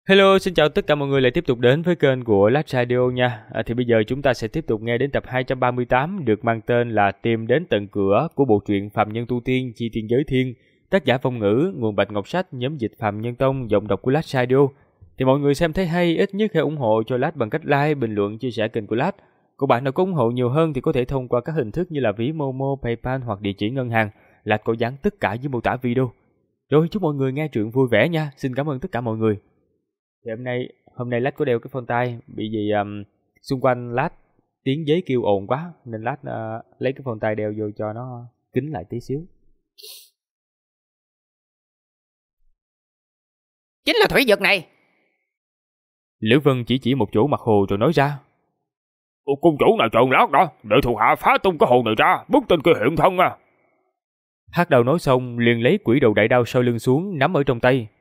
Hello, xin chào tất cả mọi người lại tiếp tục đến với kênh của Lát Radio nha. Thì bây giờ chúng ta sẽ tiếp tục nghe đến tập 238 được mang tên là Tìm đến tận cửa của bộ truyện Phàm Nhân Tu Tiên Chi Tiên Giới Thiên, tác giả Phong Ngữ, nguồn Bạch Ngọc Sách, nhóm dịch Phàm Nhân Tông, giọng đọc của Lát Radio. Thì mọi người xem thấy hay, ít nhất hãy ủng hộ cho Lát bằng cách like, bình luận, chia sẻ kênh của Lát. Còn bạn nào có ủng hộ nhiều hơn thì có thể thông qua các hình thức như là ví Momo, PayPal hoặc địa chỉ ngân hàng. Lát có dán tất cả dưới mô tả video. Rồi chúc mọi người nghe truyện vui vẻ nha. Xin cảm ơn tất cả mọi người. Thì hôm nay Lát có đeo cái phone tai, bị gì xung quanh Lát tiếng giấy kêu ồn quá nên Lát lấy cái phone tai đeo vô cho nó kín lại tí xíu. Chính là thủy vực này. Lữ Vân chỉ một chỗ mặt hồ rồi nói ra. Cung chủ nào trộn lát đó, để thuộc hạ phá tung cái hồ này ra, bức tên kia hiện thân à. Hắc Đao nói xong liền lấy quỷ đầu đại đao sau lưng xuống nắm ở trong tay.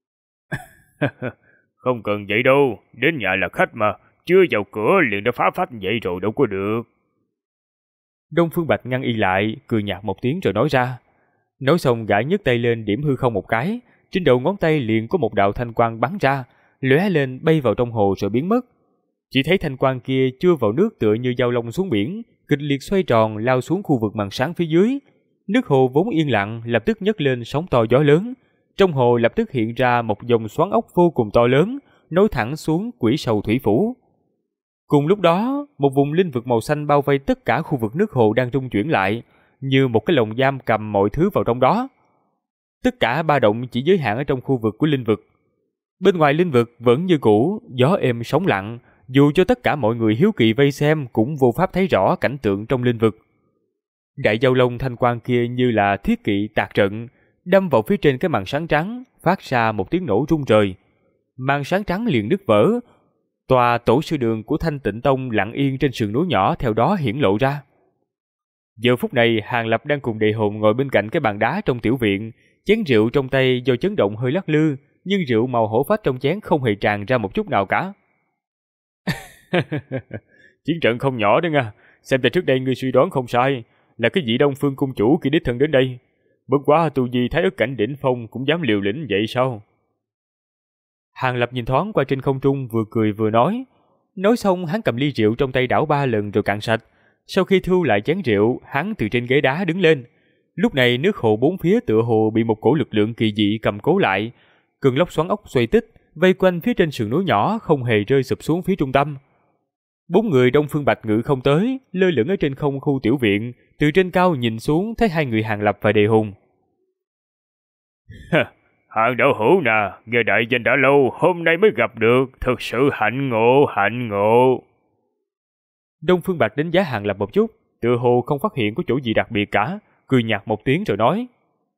Không cần vậy đâu, đến nhà là khách mà, chưa vào cửa liền đã phá phách vậy rồi đâu có được. Đông Phương Bạch ngăn y lại, cười nhạt một tiếng rồi nói ra. Nói xong gã nhấc tay lên điểm hư không một cái, trên đầu ngón tay liền có một đạo thanh quang bắn ra, lóe lên bay vào trong hồ rồi biến mất. Chỉ thấy thanh quang kia chưa vào nước tựa như dao long xuống biển, kịch liệt xoay tròn lao xuống khu vực màn sáng phía dưới. Nước hồ vốn yên lặng lập tức nhấc lên sóng to gió lớn. Trong hồ lập tức hiện ra một dòng xoắn ốc vô cùng to lớn, nối thẳng xuống Quỷ Sầu Thủy Phủ. Cùng lúc đó, một vùng linh vực màu xanh bao vây tất cả khu vực nước hồ đang rung chuyển lại, như một cái lồng giam cầm mọi thứ vào trong đó. Tất cả ba động chỉ giới hạn ở trong khu vực của linh vực. Bên ngoài linh vực vẫn như cũ, gió êm sóng lặng, dù cho tất cả mọi người hiếu kỳ vây xem cũng vô pháp thấy rõ cảnh tượng trong linh vực. Đại dao long thanh quang kia như là thiết kỵ tạc trận, đâm vào phía trên cái màn sáng trắng, phát ra một tiếng nổ rung trời. Màn sáng trắng liền nứt vỡ, tòa tổ sư đường của Thanh Tịnh Tông lặng yên trên sườn núi nhỏ theo đó hiển lộ ra. Giờ phút này, Hàng Lập đang cùng Đề Hồn ngồi bên cạnh cái bàn đá trong tiểu viện, chén rượu trong tay do chấn động hơi lắc lư, nhưng rượu màu hổ phách trong chén không hề tràn ra một chút nào cả. Chiến trận không nhỏ đó nha, xem ra trước đây ngươi suy đoán không sai, là cái vị Đông Phương cung chủ kia đích thân đến đây. Bất quá tu vi thái ức cảnh đỉnh phong cũng dám liều lĩnh vậy sao? Hàng Lập nhìn thoáng qua trên không trung vừa cười vừa nói. Nói xong hắn cầm ly rượu trong tay đảo 3 lần rồi cạn sạch. Sau khi thu lại chén rượu, hắn từ trên ghế đá đứng lên. Lúc này nước hồ bốn phía tựa hồ bị một cổ lực lượng kỳ dị cầm cố lại. Cơn lốc xoắn ốc xoay tích, vây quanh phía trên sườn núi nhỏ không hề rơi sụp xuống phía trung tâm. 4 người Đông Phương Bạch ngự không tới, lơ lửng ở trên không khu tiểu viện, từ trên cao nhìn xuống thấy hai người Hàng Lập và Đề Hùng. Hàng đạo hữu nè, nghe đại danh đã lâu, hôm nay mới gặp được, thực sự hạnh ngộ, hạnh ngộ. Đông Phương Bạch đánh giá Hàng Lập một chút, tựa hồ không phát hiện có chỗ gì đặc biệt cả, cười nhạt một tiếng rồi nói.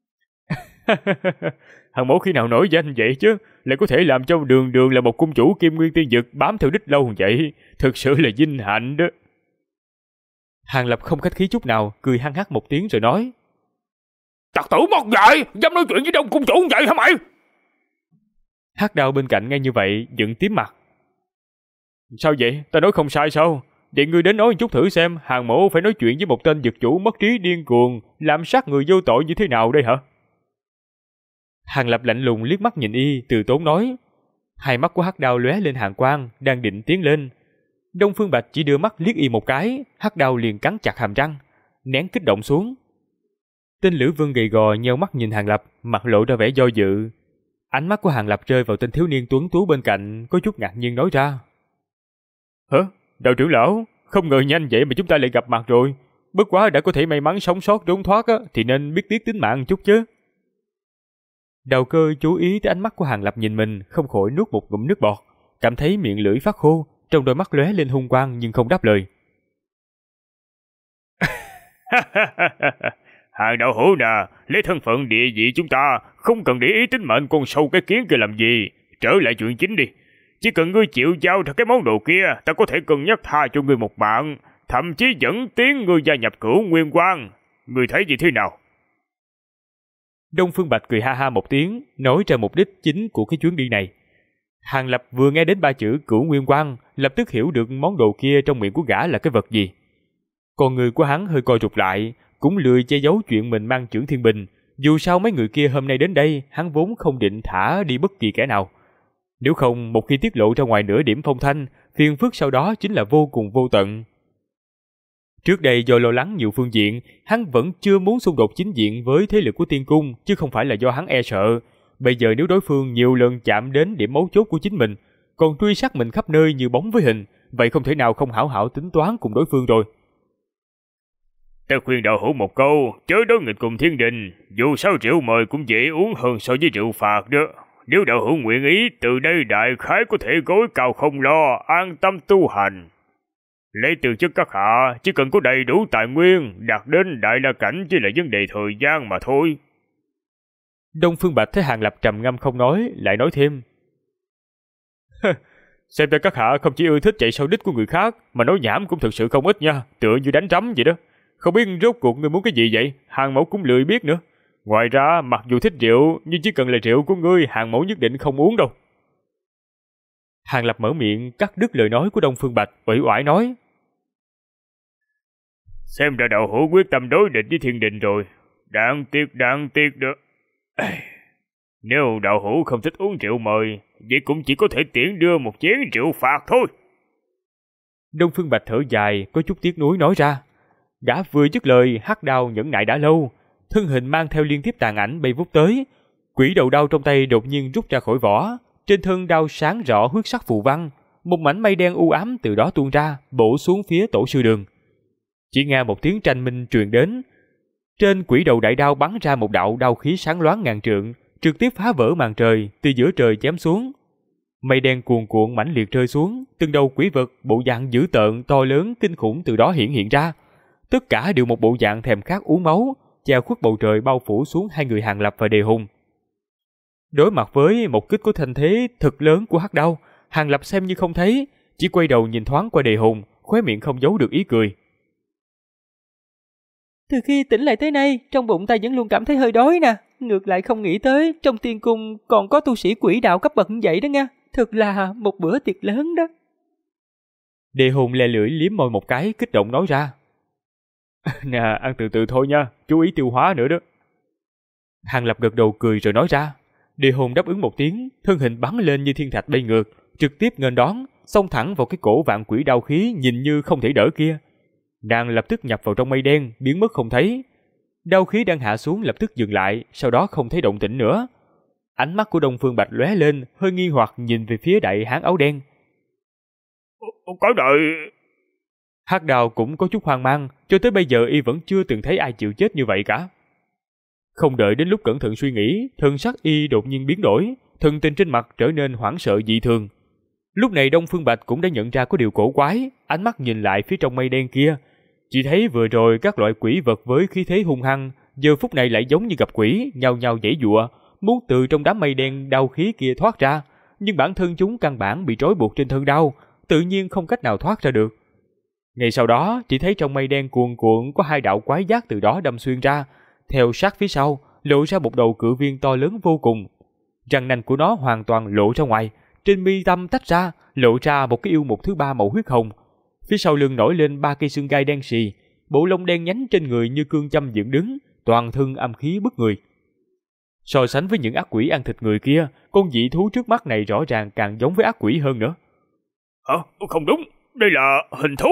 Hàng mẫu khi nào nổi danh vậy chứ, lại có thể làm cho đường đường là một cung chủ Kim Nguyên Tiên Dực bám theo đích lâu vậy, thực sự là vinh hạnh đó. Hàng Lập không khách khí chút nào, cười hăng hắc một tiếng rồi nói. Tặc tử mất dạy, dám nói chuyện với Đông cung chủ vậy hả mày? Hắc Đao bên cạnh nghe như vậy, giận tím mặt. Sao vậy, ta nói không sai sao? Vậy ngươi đến nói một chút thử xem, Hàng mẫu phải nói chuyện với một tên dực chủ mất trí điên cuồng, làm sát người vô tội như thế nào đây hả? Hàng Lập lạnh lùng liếc mắt nhìn y, từ tốn nói. Hai mắt của Hắc Đao lóe lên hàn quang, đang định tiến lên. Đông Phương Bạch chỉ đưa mắt liếc y một cái, Hắc Đao liền cắn chặt hàm răng, nén kích động xuống. Tên Lữ Vương gầy gò nheo mắt nhìn Hàng Lập, mặt lộ ra vẻ do dự. Ánh mắt của Hàng Lập rơi vào tên thiếu niên tuấn tú bên cạnh, có chút ngạc nhiên nói ra. Hả? Đạo trưởng lão, không ngờ nhanh vậy mà chúng ta lại gặp mặt rồi. Bất quá đã có thể may mắn sống sót trốn thoát á, thì nên biết tiếc tính mạng chút chứ. Đào Cơ chú ý tới ánh mắt của Hàng Lập nhìn mình, không khỏi nuốt một ngụm nước bọt, cảm thấy miệng lưỡi phát khô, trong đôi mắt lóe lên hung quang nhưng không đáp lời. Hàng đạo hữu nè, lấy thân phận địa vị chúng ta, không cần để ý tính mệnh con sâu cái kiến kia làm gì, trở lại chuyện chính đi. Chỉ cần ngươi chịu giao thật cái món đồ kia, ta có thể cân nhắc tha cho ngươi một mạng, thậm chí dẫn tiến ngươi gia nhập Cửu Nguyên Quang. Ngươi thấy gì thế nào? Đông Phương Bạch cười ha ha một tiếng, nói ra mục đích chính của cái chuyến đi này. Hàng Lập vừa nghe đến ba chữ Cửu Nguyên Quang, lập tức hiểu được món đồ kia trong miệng của gã là cái vật gì. Còn người của hắn hơi co rụt lại, cũng lười che giấu chuyện mình mang chưởng thiên bình. Dù sao mấy người kia hôm nay đến đây, hắn vốn không định thả đi bất kỳ kẻ nào. Nếu không, một khi tiết lộ ra ngoài nửa điểm phong thanh, phiền phức sau đó chính là vô cùng vô tận. Trước đây do lo lắng nhiều phương diện, hắn vẫn chưa muốn xung đột chính diện với thế lực của Tiên Cung, chứ không phải là do hắn e sợ. Bây giờ nếu đối phương nhiều lần chạm đến điểm mấu chốt của chính mình, còn truy sát mình khắp nơi như bóng với hình, vậy không thể nào không hảo hảo tính toán cùng đối phương rồi. Ta khuyên đạo hữu một câu, chớ đối nghịch cùng thiên đình, dù sao rượu mời cũng dễ uống hơn so với rượu phạt đó. Nếu đạo hữu nguyện ý, từ đây đại khái có thể gối cao không lo, an tâm tu hành. Lấy từ chức các hạ, chỉ cần có đầy đủ tài nguyên, đạt đến đại la cảnh chỉ là vấn đề thời gian mà thôi. Đông Phương Bạch thấy Hàng Lập trầm ngâm không nói, lại nói thêm. Xem ra các hạ không chỉ ưa thích chạy sau đích của người khác, mà nói nhảm cũng thực sự không ít nha, tựa như đánh rắm vậy đó. Không biết rốt cuộc ngươi muốn cái gì vậy, Hàng mẫu cũng lười biết nữa. Ngoài ra, mặc dù thích rượu, nhưng chỉ cần là rượu của ngươi, Hàng mẫu nhất định không uống đâu. Hàng Lập mở miệng cắt đứt lời nói của Đông Phương Bạch, uể oải nói. Xem ra đạo hữu quyết tâm đối địch với thiên đình rồi. Đáng tiếc đó. Nếu đạo hữu không thích uống rượu mời, vậy cũng chỉ có thể tiễn đưa một chén rượu phạt thôi. Đông Phương Bạch thở dài, có chút tiếc nuối nói ra. Gã vừa dứt lời, hắc đao nhẫn nại đã lâu, thân hình mang theo liên tiếp tàn ảnh bay vút tới. Quỷ đầu đao trong tay đột nhiên rút ra khỏi vỏ, trên thân đao sáng rõ huyết sắc phù văn, một mảnh mây đen u ám từ đó tuôn ra, bổ xuống phía Tổ sư Đường. Chỉ nghe một tiếng tranh minh truyền đến, trên quỷ đầu đại đao bắn ra một đạo đao khí sáng loáng ngàn trượng, trực tiếp phá vỡ màn trời, từ giữa trời chém xuống. Mây đen cuồn cuộn mãnh liệt rơi xuống, từng đầu quỷ vật bộ dạng dữ tợn to lớn kinh khủng từ đó hiện ra. Tất cả đều một bộ dạng thèm khát uống máu, che khuất bầu trời bao phủ xuống hai người Hàng Lập và Đề Hùng. Đối mặt với một kích của thanh thế thật lớn của hắc đao, Hàng Lập xem như không thấy, chỉ quay đầu nhìn thoáng qua Đề Hùng, khóe miệng không giấu được ý cười. Từ khi tỉnh lại tới nay, trong bụng ta vẫn luôn cảm thấy hơi đói nè. Ngược lại không nghĩ tới, trong tiên cung còn có tu sĩ quỷ đạo cấp bậc như vậy đó nha. Thật là một bữa tiệc lớn đó. Đề Hùng lè lưỡi liếm môi một cái, kích động nói ra. Nè, ăn từ từ thôi nha, chú ý tiêu hóa nữa đó. Hàng Lập gật đầu cười rồi nói ra. Đề Hùng đáp ứng một tiếng, thân hình bắn lên như thiên thạch bay ngược, trực tiếp nghênh đón, xông thẳng vào cái cổ vạn quỷ đao khí nhìn như không thể đỡ kia. Nàng lập tức nhập vào trong mây đen, biến mất không thấy. Đao khí đang hạ xuống lập tức dừng lại, sau đó không thấy động tĩnh nữa. Ánh mắt của Đông Phương Bạch lóe lên, hơi nghi hoặc nhìn về phía đại hán áo đen. Có đợi. Hắc Đào cũng có chút hoang mang, cho tới bây giờ y vẫn chưa từng thấy ai chịu chết như vậy cả. Không đợi đến lúc cẩn thận suy nghĩ, thần sắc y đột nhiên biến đổi, thần tình trên mặt trở nên hoảng sợ dị thường. Lúc này Đông Phương Bạch cũng đã nhận ra có điều cổ quái, ánh mắt nhìn lại phía trong mây đen kia, chỉ thấy vừa rồi các loại quỷ vật với khí thế hung hăng, giờ phút này lại giống như gặp quỷ, nhao nhao giãy giụa, muốn từ trong đám mây đen đao khí kia thoát ra, nhưng bản thân chúng căn bản bị trói buộc trên thân đao, tự nhiên không cách nào thoát ra được. Ngay sau đó, chỉ thấy trong mây đen cuồn cuộn có hai đạo quái giác từ đó đâm xuyên ra, theo sát phía sau, lộ ra một đầu cự viên to lớn vô cùng. Răng nanh của nó hoàn toàn lộ ra ngoài, trên mi tâm tách ra, lộ ra một cái yêu mục thứ ba màu huyết hồng. Phía sau lưng nổi lên ba cây xương gai đen xì, bộ lông đen nhánh trên người như cương châm dựng đứng, toàn thân âm khí bức người. So sánh với những ác quỷ ăn thịt người kia, con dị thú trước mắt này rõ ràng càng giống với ác quỷ hơn nữa. Hả? Không đúng, đây là hình thú.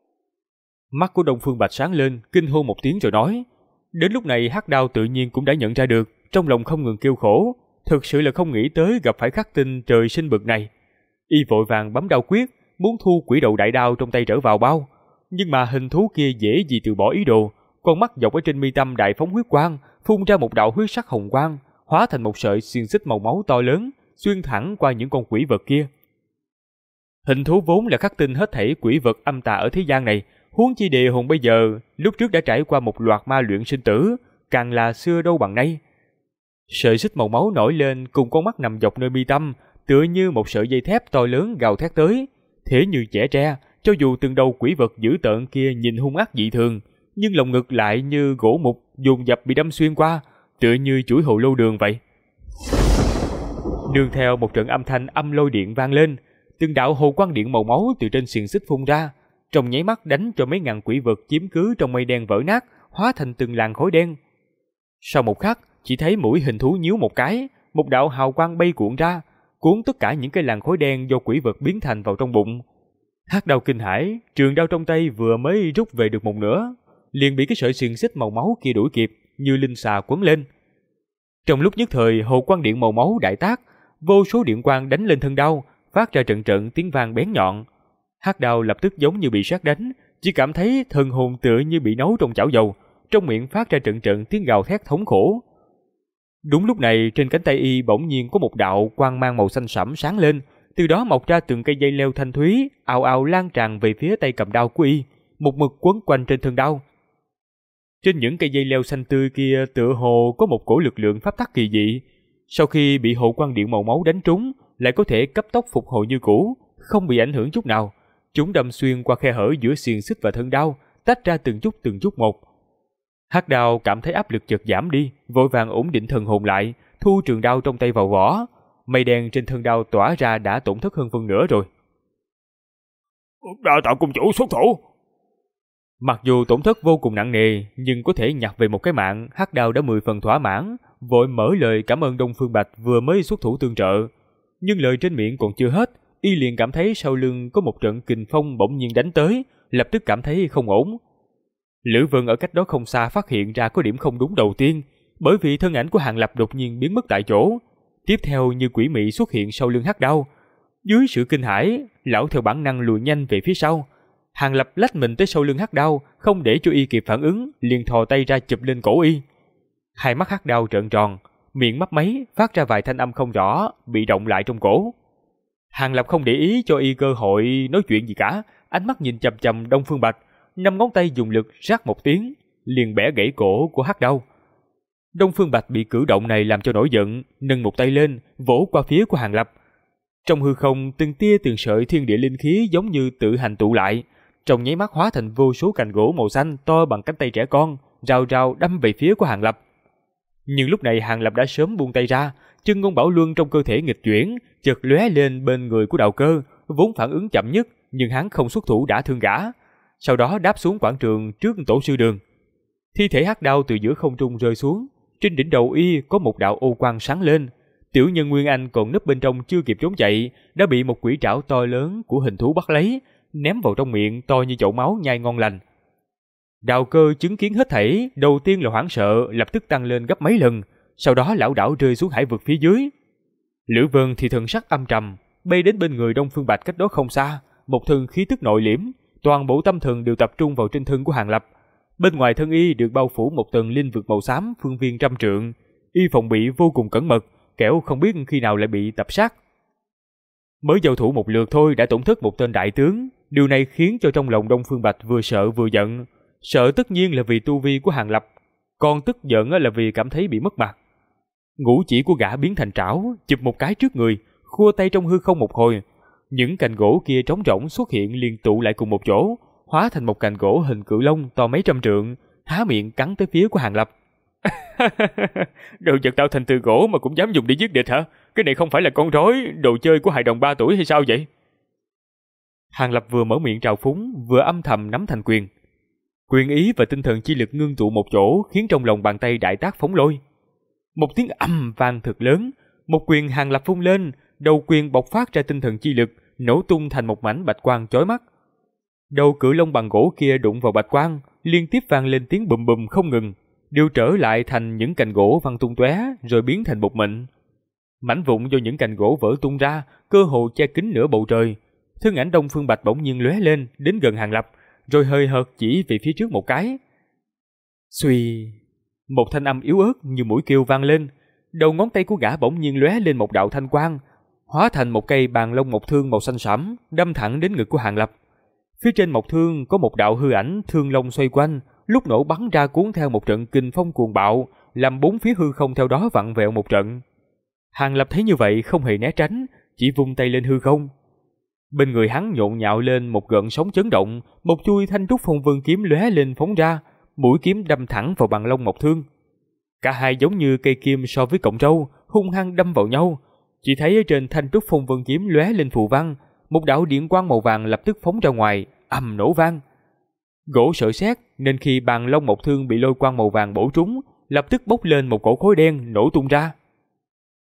Mắt của Đông Phương Bạch sáng lên, kinh hô một tiếng rồi nói. Đến lúc này Hắc Đao tự nhiên cũng đã nhận ra được, trong lòng không ngừng kêu khổ, thực sự là không nghĩ tới gặp phải khắc tinh trời sinh bực này. Y vội vàng bấm đao quyết, muốn thu quỷ đầu đại đao trong tay trở vào bao, nhưng mà hình thú kia dễ gì từ bỏ ý đồ, con mắt dọc ở trên mi tâm đại phóng huyết quang, phun ra một đạo huyết sắc hồng quang, hóa thành một sợi xiềng xích màu máu to lớn, xuyên thẳng qua những con quỷ vật kia. Hình thú vốn là khắc tinh hết thảy quỷ vật âm tà ở thế gian này, huống chi Đề Hồn bây giờ, lúc trước đã trải qua một loạt ma luyện sinh tử, càng là xưa đâu bằng nay. Sợi xích màu máu nổi lên cùng con mắt nằm dọc nơi mi tâm, tựa như một sợi dây thép to lớn gào thét tới, thế như chẻ tre. Cho dù từng đầu quỷ vật dữ tợn kia nhìn hung ác dị thường, nhưng lồng ngực lại như gỗ mục dồn dập bị đâm xuyên qua, tựa như chuỗi hồ lô đường vậy. Nương theo một trận âm thanh âm lôi điện vang lên, từng đạo hồ quang điện màu máu từ trên xiềng xích phun ra, trong nháy mắt đánh cho mấy ngàn quỷ vật chiếm cứ trong mây đen vỡ nát, hóa thành từng làn khói đen. Sau một khắc, chỉ thấy mũi hình thú nhíu một cái, một đạo hào quang bay cuộn ra, cuốn tất cả những cái làn khói đen do quỷ vật biến thành vào trong bụng. Hắc Đao kinh hãi, trường đao trong tay vừa mới rút về được một nửa, liền bị cái sợi xiềng xích màu máu kia đuổi kịp, như linh xà quấn lên. Trong lúc nhất thời, hồ quang điện màu máu đại tác, vô số điện quang đánh lên thân đao, phát ra trận trận tiếng vang bén nhọn. Hắc Đao lập tức giống như bị sét đánh, chỉ cảm thấy thần hồn tựa như bị nấu trong chảo dầu, trong miệng phát ra trận trận tiếng gào thét thống khổ. Đúng lúc này, trên cánh tay y bỗng nhiên có một đạo quang mang màu xanh sẫm sáng lên, từ đó mọc ra từng cây dây leo thanh thúy, ào ào lan tràn về phía tay cầm đao của y, một mực quấn quanh trên thân đao. Trên những cây dây leo xanh tươi kia tựa hồ có một cổ lực lượng pháp tắc kỳ dị, sau khi bị hộ quang điện màu máu đánh trúng, lại có thể cấp tốc phục hồi như cũ, không bị ảnh hưởng chút nào. Chúng đâm xuyên qua khe hở giữa xiềng xích và thân đao, tách ra từng chút một. Hắc Đao cảm thấy áp lực chợt giảm đi, vội vàng ổn định thần hồn lại, thu trường đao trong tay vào vỏ. Mây đen trên thân đao tỏa ra đã tổn thất hơn phân nửa rồi. Đa tạ cung chủ xuất thủ. Mặc dù tổn thất vô cùng nặng nề, nhưng có thể nhặt về một cái mạng, Hắc Đao đã 10 phần thỏa mãn, vội mở lời cảm ơn Đông Phương Bạch vừa mới xuất thủ tương trợ. Nhưng lời trên miệng còn chưa hết, y liền cảm thấy sau lưng có một trận kình phong bỗng nhiên đánh tới, lập tức cảm thấy không ổn. Lữ Vân ở cách đó không xa phát hiện ra có điểm không đúng đầu tiên, bởi vì thân ảnh của Hàng Lập đột nhiên biến mất tại chỗ. Tiếp theo như quỷ mị xuất hiện sau lưng Hắc Đao. Dưới sự kinh hãi, lão theo bản năng lùi nhanh về phía sau. Hàng Lập lách mình tới sau lưng Hắc Đao, không để cho y kịp phản ứng, liền thò tay ra chụp lên cổ y. Hai mắt Hắc Đao trợn tròn, miệng mấp máy, phát ra vài thanh âm không rõ, bị động lại trong cổ. Hàng Lập không để ý cho y cơ hội nói chuyện gì cả, ánh mắt nhìn chằm chằm Đông Phương Bạch, 5 ngón tay dùng lực rát một tiếng, liền bẻ gãy cổ của Hắc Đao. Đông Phương Bạch bị cử động này làm cho nổi giận, nâng một tay lên, vỗ qua phía của Hàng Lập. Trong hư không, từng tia từng sợi thiên địa linh khí giống như tự hành tụ lại, trong nháy mắt hóa thành vô số cành gỗ màu xanh to bằng cánh tay trẻ con, rào rào đâm về phía của Hàng Lập. Nhưng lúc này Hàng Lập đã sớm buông tay ra, chân ngôn bảo luân trong cơ thể nghịch chuyển, chợt lóe lên bên người của Đạo Cơ, vốn phản ứng chậm nhất, nhưng hắn không xuất thủ đã thương gã. Sau đó đáp xuống quảng trường trước tổ sư đường. Thi thể Hắc Đao từ giữa không trung rơi xuống, trên đỉnh đầu y có một đạo ô quang sáng lên. Tiểu nhân Nguyên Anh còn núp bên trong chưa kịp trốn chạy, đã bị một quỷ trảo to lớn của hình thú bắt lấy, ném vào trong miệng to như chậu máu nhai ngon lành. Đạo Cơ chứng kiến hết thảy, đầu tiên là hoảng sợ, lập tức tăng lên gấp mấy lần, sau đó lảo đảo rơi xuống hải vực phía dưới. Lữ Vân thì thần sắc âm trầm, bay đến bên người Đông Phương Bạch cách đó không xa, một thân khí tức nội liễm, toàn bộ tâm thần đều tập trung vào trên thân của Hàng Lập. Bên ngoài thân y được bao phủ một tầng linh vực màu xám phương viên 100 trượng, y phòng bị vô cùng cẩn mật, kẻo không biết khi nào lại bị tập sát. Mới giao thủ một lượt thôi đã tổn thất một tên đại tướng, điều này khiến cho trong lòng Đông Phương Bạch vừa sợ vừa giận. Sợ tất nhiên là vì tu vi của Hàng Lập, còn tức giận là vì cảm thấy bị mất mặt. Ngũ chỉ của gã biến thành trảo, chụp một cái trước người, khua tay trong hư không một hồi. Những cành gỗ kia trống rỗng xuất hiện liền tụ lại cùng một chỗ, hóa thành một cành gỗ hình cự long to mấy trăm trượng, há miệng cắn tới phía của Hàng Lập. Đồ vật tạo thành từ gỗ mà cũng dám dùng để giết địch hả? Cái này không phải là con rối, đồ chơi của hài đồng 3 tuổi hay sao vậy? Hàng Lập vừa mở miệng trào phúng, vừa âm thầm nắm thành quyền. Quyền ý và tinh thần chi lực ngưng tụ một chỗ, khiến trong lòng bàn tay đại tác phóng lôi. Một tiếng ầm vang thật lớn, một quyền Hàng Lập vung lên, đầu quyền bộc phát ra tinh thần chi lực, nổ tung thành một mảnh bạch quang chói mắt. Đầu cự long bằng gỗ kia đụng vào bạch quang, liên tiếp vang lên tiếng bùm bùm không ngừng, đều trở lại thành những cành gỗ văng tung tóe, rồi biến thành bột mịn. Mảnh vụn do những cành gỗ vỡ tung ra, cơ hồ che kín nửa bầu trời. Thân ảnh Đông Phương Bạch bỗng nhiên lóe lên, đến gần Hàng Lập, rồi hơi hợt chỉ về phía trước một cái. Xuy, một thanh âm yếu ớt như mũi kêu vang lên, đầu ngón tay của gã bỗng nhiên lóe lên một đạo thanh quang, hóa thành một cây bàn long mộc thương màu xanh sẫm, đâm thẳng đến ngực của Hàng Lập. Phía trên mộc thương có một đạo hư ảnh thương long xoay quanh, lúc nổ bắn ra cuốn theo một trận kình phong cuồng bạo, làm bốn phía hư không theo đó vặn vẹo một trận. Hàng Lập thấy như vậy không hề né tránh, chỉ vung tay lên hư không. Bên người hắn nhộn nhạo lên một gợn sóng chấn động, một chuôi thanh trúc phong vân kiếm lóe lên phóng ra, mũi kiếm đâm thẳng vào bàn long mộc thương. Cả hai giống như cây kim so với cọng râu, hung hăng đâm vào nhau. Chỉ thấy ở trên thanh trúc phong vân kiếm lóe lên phù văn, một đạo điện quang màu vàng lập tức phóng ra ngoài, ầm nổ vang. Gỗ sợ sét nên khi bàn long mộc thương bị lôi quang màu vàng bổ trúng, lập tức bốc lên một cổ khói đen nổ tung ra.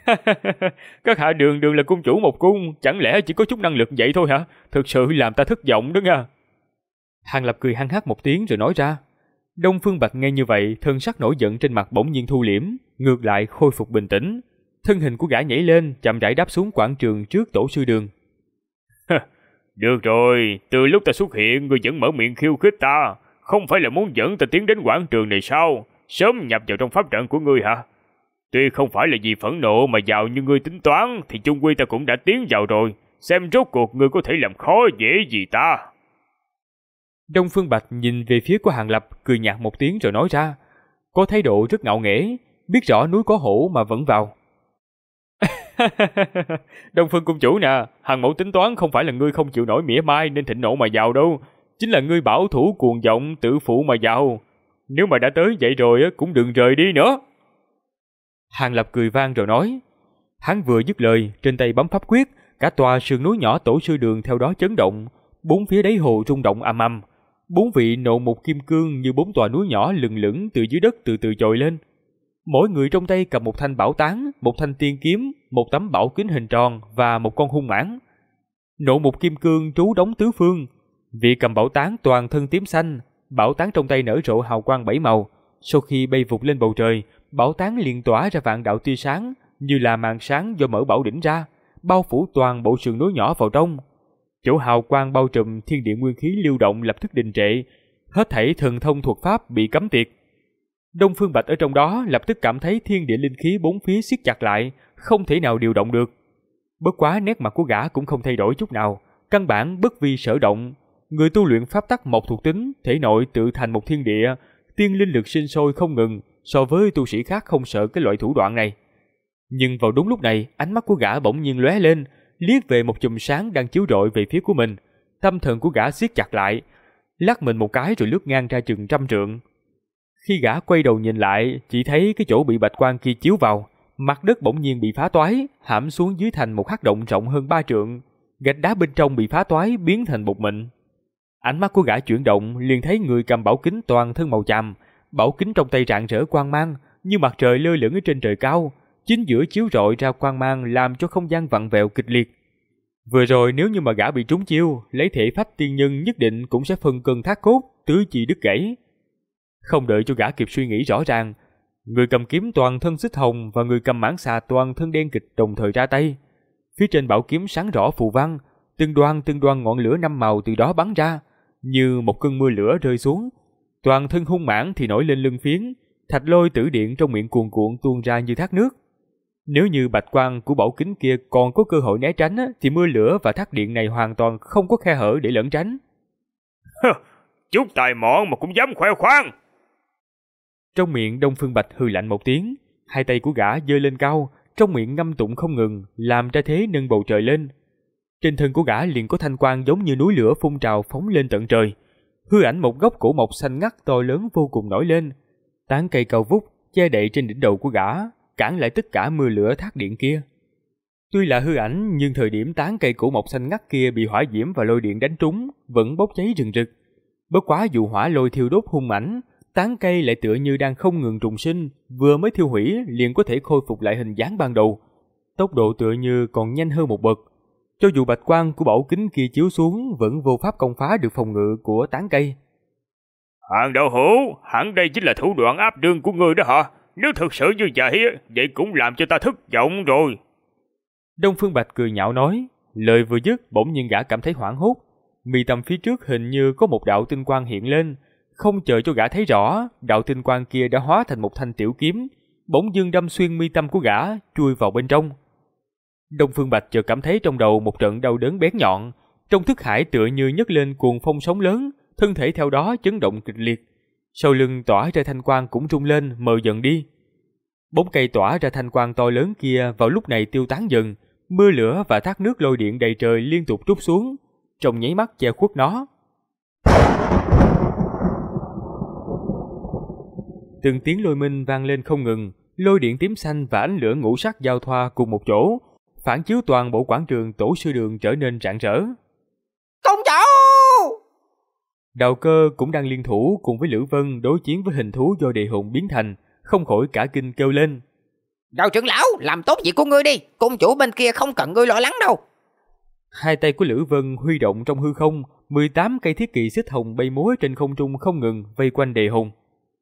Các hạ đường đường là cung chủ một cung, chẳng lẽ chỉ có chút năng lực vậy thôi hả? Thực sự làm ta thất vọng đó nha. Hàng Lập cười hăng hắc một tiếng rồi nói ra. Đông Phương Bạch nghe như vậy, thân sắc nổi giận trên mặt bỗng nhiên thu liễm, ngược lại khôi phục bình tĩnh. Thân hình của gã nhảy lên, chậm rãi đáp xuống quảng trường trước tổ sư đường. Được rồi, từ lúc ta xuất hiện, ngươi vẫn mở miệng khiêu khích ta, không phải là muốn dẫn ta tiến đến quảng trường này sao? Sớm nhập vào trong pháp trận của ngươi hả? Tuy không phải là vì phẫn nộ mà vào như ngươi tính toán, thì chung quy ta cũng đã tiến vào rồi, xem rốt cuộc ngươi có thể làm khó dễ gì ta. Đông Phương Bạch nhìn về phía của Hàng Lập, cười nhạt một tiếng rồi nói ra, có thái độ rất ngạo nghễ, biết rõ núi có hổ mà vẫn vào. Đông Phương cung chủ nè, Hàng mẫu tính toán không phải là ngươi không chịu nổi mỉa mai nên thịnh nộ mà vào đâu, chính là ngươi bảo thủ cuồng vọng tự phụ mà vào. Nếu mà đã tới vậy rồi cũng đừng rời đi nữa. Hàng Lập cười vang rồi nói. Hắn vừa dứt lời, trên tay bấm pháp quyết, cả tòa sườn núi nhỏ tổ sư đường theo đó chấn động, bốn phía đáy hồ rung động ầm ầm. Bốn vị nộ mục kim cương như bốn tòa núi nhỏ lừng lững từ dưới đất từ từ trồi lên. Mỗi người trong tay cầm một thanh bảo tán, một thanh tiên kiếm, một tấm bảo kính hình tròn và một con hung mãng. Nộ mục kim cương trú đóng tứ phương. Vị cầm bảo tán toàn thân tím xanh, bảo tán trong tay nở rộ hào quang bảy màu. Sau khi bay vụt lên bầu trời, bảo tán liền tỏa ra vạn đạo tia sáng, như là màn sáng do mở bảo đỉnh ra, bao phủ toàn bộ sườn núi nhỏ vào trong. Chỗ hào quang bao trùm, thiên địa nguyên khí lưu động lập tức đình trệ, hết thảy thần thông thuật pháp bị cấm tiệt. Đông Phương Bạch ở trong đó lập tức cảm thấy thiên địa linh khí bốn phía siết chặt lại, không thể nào điều động được. Bất quá nét mặt của gã cũng không thay đổi chút nào, căn bản bất vi sở động. Người tu luyện pháp tắc mộc thuộc tính, thể nội tự thành một thiên địa, tiên linh lực sinh sôi không ngừng, so với tu sĩ khác không sợ cái loại thủ đoạn này. Nhưng vào đúng lúc này, ánh mắt của gã bỗng nhiên lóe lên, liếc về một chùm sáng đang chiếu rọi về phía của mình. Tâm thần của gã siết chặt lại, lắc mình một cái rồi lướt ngang ra chừng 100 trượng. Khi gã quay đầu nhìn lại, chỉ thấy cái chỗ bị bạch quang kia chiếu vào, mặt đất bỗng nhiên bị phá toái, hãm xuống dưới thành một hắc động rộng hơn 3 trượng, gạch đá bên trong bị phá toái biến thành bột mịn. Ánh mắt của gã chuyển động, liền thấy người cầm bảo kính toàn thân màu chàm, bảo kính trong tay rạng rỡ quang mang, như mặt trời lơ lửng ở trên trời cao, chính giữa chiếu rọi ra quang mang làm cho không gian vặn vẹo kịch liệt. Vừa rồi nếu như mà gã bị trúng chiêu, lấy thể phách tiên nhân nhất định cũng sẽ phân cân thác cốt, tứ chi đứt gãy. Không đợi cho gã kịp suy nghĩ rõ ràng, người cầm kiếm toàn thân xích hồng và người cầm mãng xà toàn thân đen kịch đồng thời ra tay. Phía trên bảo kiếm sáng rõ phù văn, từng đoan ngọn lửa 5 màu từ đó bắn ra, như một cơn mưa lửa rơi xuống. Toàn thân hung mãng thì nổi lên lưng phiến, thạch lôi tử điện trong miệng cuồn cuộn tuôn ra như thác nước. Nếu như bạch quang của bảo kính kia còn có cơ hội né tránh thì mưa lửa và thác điện này hoàn toàn không có khe hở để lẩn tránh. Chút tài mọn mà cũng dám khoe khoang. Trong miệng Đông Phương Bạch hừ lạnh một tiếng, hai tay của gã giơ lên cao, trong miệng ngâm tụng không ngừng, làm ra thế nâng bầu trời lên. Trên thân của gã liền có thanh quang giống như núi lửa phun trào phóng lên tận trời. Hư ảnh một gốc cổ mộc xanh ngắt to lớn vô cùng nổi lên, tán cây cao vút che đậy trên đỉnh đầu của gã, cản lại tất cả mưa lửa thác điện kia. Tuy là hư ảnh, nhưng thời điểm tán cây cổ mộc xanh ngắt kia bị hỏa diễm và lôi điện đánh trúng, vẫn bốc cháy rừng rực. Bất quá dù hỏa lôi thiêu đốt hung mãnh, tán cây lại tựa như đang không ngừng trùng sinh, vừa mới thiêu hủy liền có thể khôi phục lại hình dáng ban đầu. Tốc độ tựa như còn nhanh hơn một bậc. Cho dù bạch quang của bảo kính kia chiếu xuống, vẫn vô pháp công phá được phòng ngự của tán cây. Hàng đạo hữu, hẳn đây chính là thủ đoạn áp đương của ngươi đó hả? Nếu thực sự như vậy cũng làm cho ta thất vọng rồi. Đông Phương Bạch cười nhạo nói, lời vừa dứt bỗng nhiên gã cảm thấy hoảng hốt. Mi tâm phía trước hình như có một đạo tinh quang hiện lên, không chờ cho gã thấy rõ, đạo tinh quang kia đã hóa thành một thanh tiểu kiếm, bỗng dưng đâm xuyên mi tâm của gã, chui vào bên trong. Đông Phương Bạch chợt cảm thấy trong đầu một trận đau đớn bén nhọn, trong thức hải tựa như nhấc lên cuồng phong sóng lớn, thân thể theo đó chấn động kịch liệt. Sau lưng tỏa ra thanh quang cũng rung lên, mờ dần đi. Bóng cây tỏa ra thanh quang to lớn kia vào lúc này tiêu tán dần, mưa lửa và thác nước lôi điện đầy trời liên tục trút xuống, trong nháy mắt che khuất nó. Từng tiếng lôi minh vang lên không ngừng, lôi điện tím xanh và ánh lửa ngũ sắc giao thoa cùng một chỗ, phản chiếu toàn bộ quảng trường tổ sư đường trở nên rạng rỡ. Công chủ! Đào Cơ cũng đang liên thủ cùng với Lữ Vân đối chiến với hình thú do địa hồn biến thành, không khỏi cả kinh kêu lên. Đạo trưởng lão, làm tốt việc của ngươi đi, cung chủ bên kia không cần ngươi lo lắng đâu. Hai tay của Lữ Vân huy động trong hư không, 18 cây thiết kỵ xích hồng bay múa trên không trung không ngừng vây quanh Đề Hùng.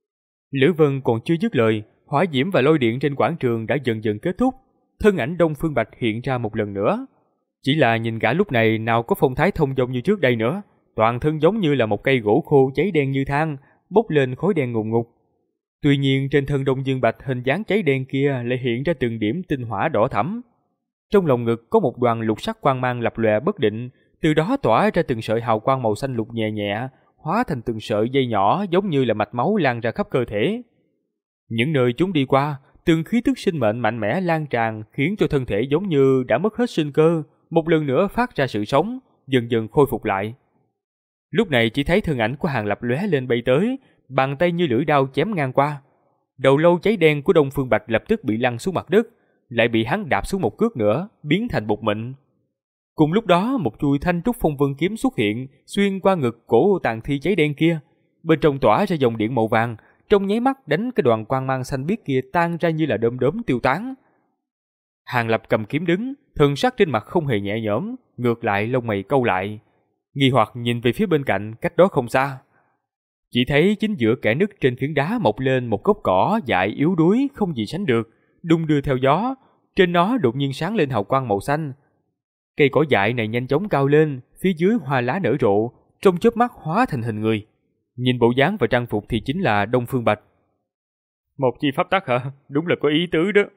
Lữ Vân còn chưa dứt lời, hỏa diễm và lôi điện trên quảng trường đã dần dần kết thúc, thân ảnh Đông Phương Bạch hiện ra một lần nữa. Chỉ là nhìn gã lúc này nào có phong thái thông dong như trước đây nữa, toàn thân giống như là một cây gỗ khô cháy đen như than, bốc lên khói đen ngùn ngụt. Tuy nhiên trên thân Đông Dương Bạch hình dáng cháy đen kia lại hiện ra từng điểm tinh hỏa đỏ thẫm. Trong lồng ngực có một đoàn lục sắc quang mang lập lòe bất định, từ đó tỏa ra từng sợi hào quang màu xanh lục nhẹ nhẹ, hóa thành từng sợi dây nhỏ giống như là mạch máu lan ra khắp cơ thể. Những nơi chúng đi qua, từng khí tức sinh mệnh mạnh mẽ lan tràn khiến cho thân thể giống như đã mất hết sinh cơ, một lần nữa phát ra sự sống, dần dần khôi phục lại. Lúc này chỉ thấy thân ảnh của Hàng Lập lóe lên bay tới, bàn tay như lưỡi dao chém ngang qua. Đầu lâu cháy đen của Đông Phương Bạch lập tức bị lăn xuống mặt đất, lại bị hắn đạp xuống một cước nữa, biến thành bột mịn. Cùng lúc đó, một chuôi thanh trúc phong vân kiếm xuất hiện, xuyên qua ngực cổ tàn thi cháy đen kia. Bên trong tỏa ra dòng điện màu vàng, trong nháy mắt đánh cái đoàn quang mang xanh biếc kia tan ra như là đom đóm tiêu tán. Hàng Lập cầm kiếm đứng, thần sắc trên mặt không hề nhẹ nhõm, ngược lại lông mày cau lại, nghi hoặc nhìn về phía bên cạnh cách đó không xa. Chỉ thấy chính giữa kẽ nứt trên phiến đá mọc lên một gốc cỏ dại yếu đuối không gì sánh được, đung đưa theo gió, trên nó đột nhiên sáng lên hào quang màu xanh. Cây cỏ dại này nhanh chóng cao lên, phía dưới hoa lá nở rộ, trong chớp mắt hóa thành hình người. Nhìn bộ dáng và trang phục thì chính là Đông Phương Bạch. Một chi pháp tắc hả? Đúng là có ý tứ đó.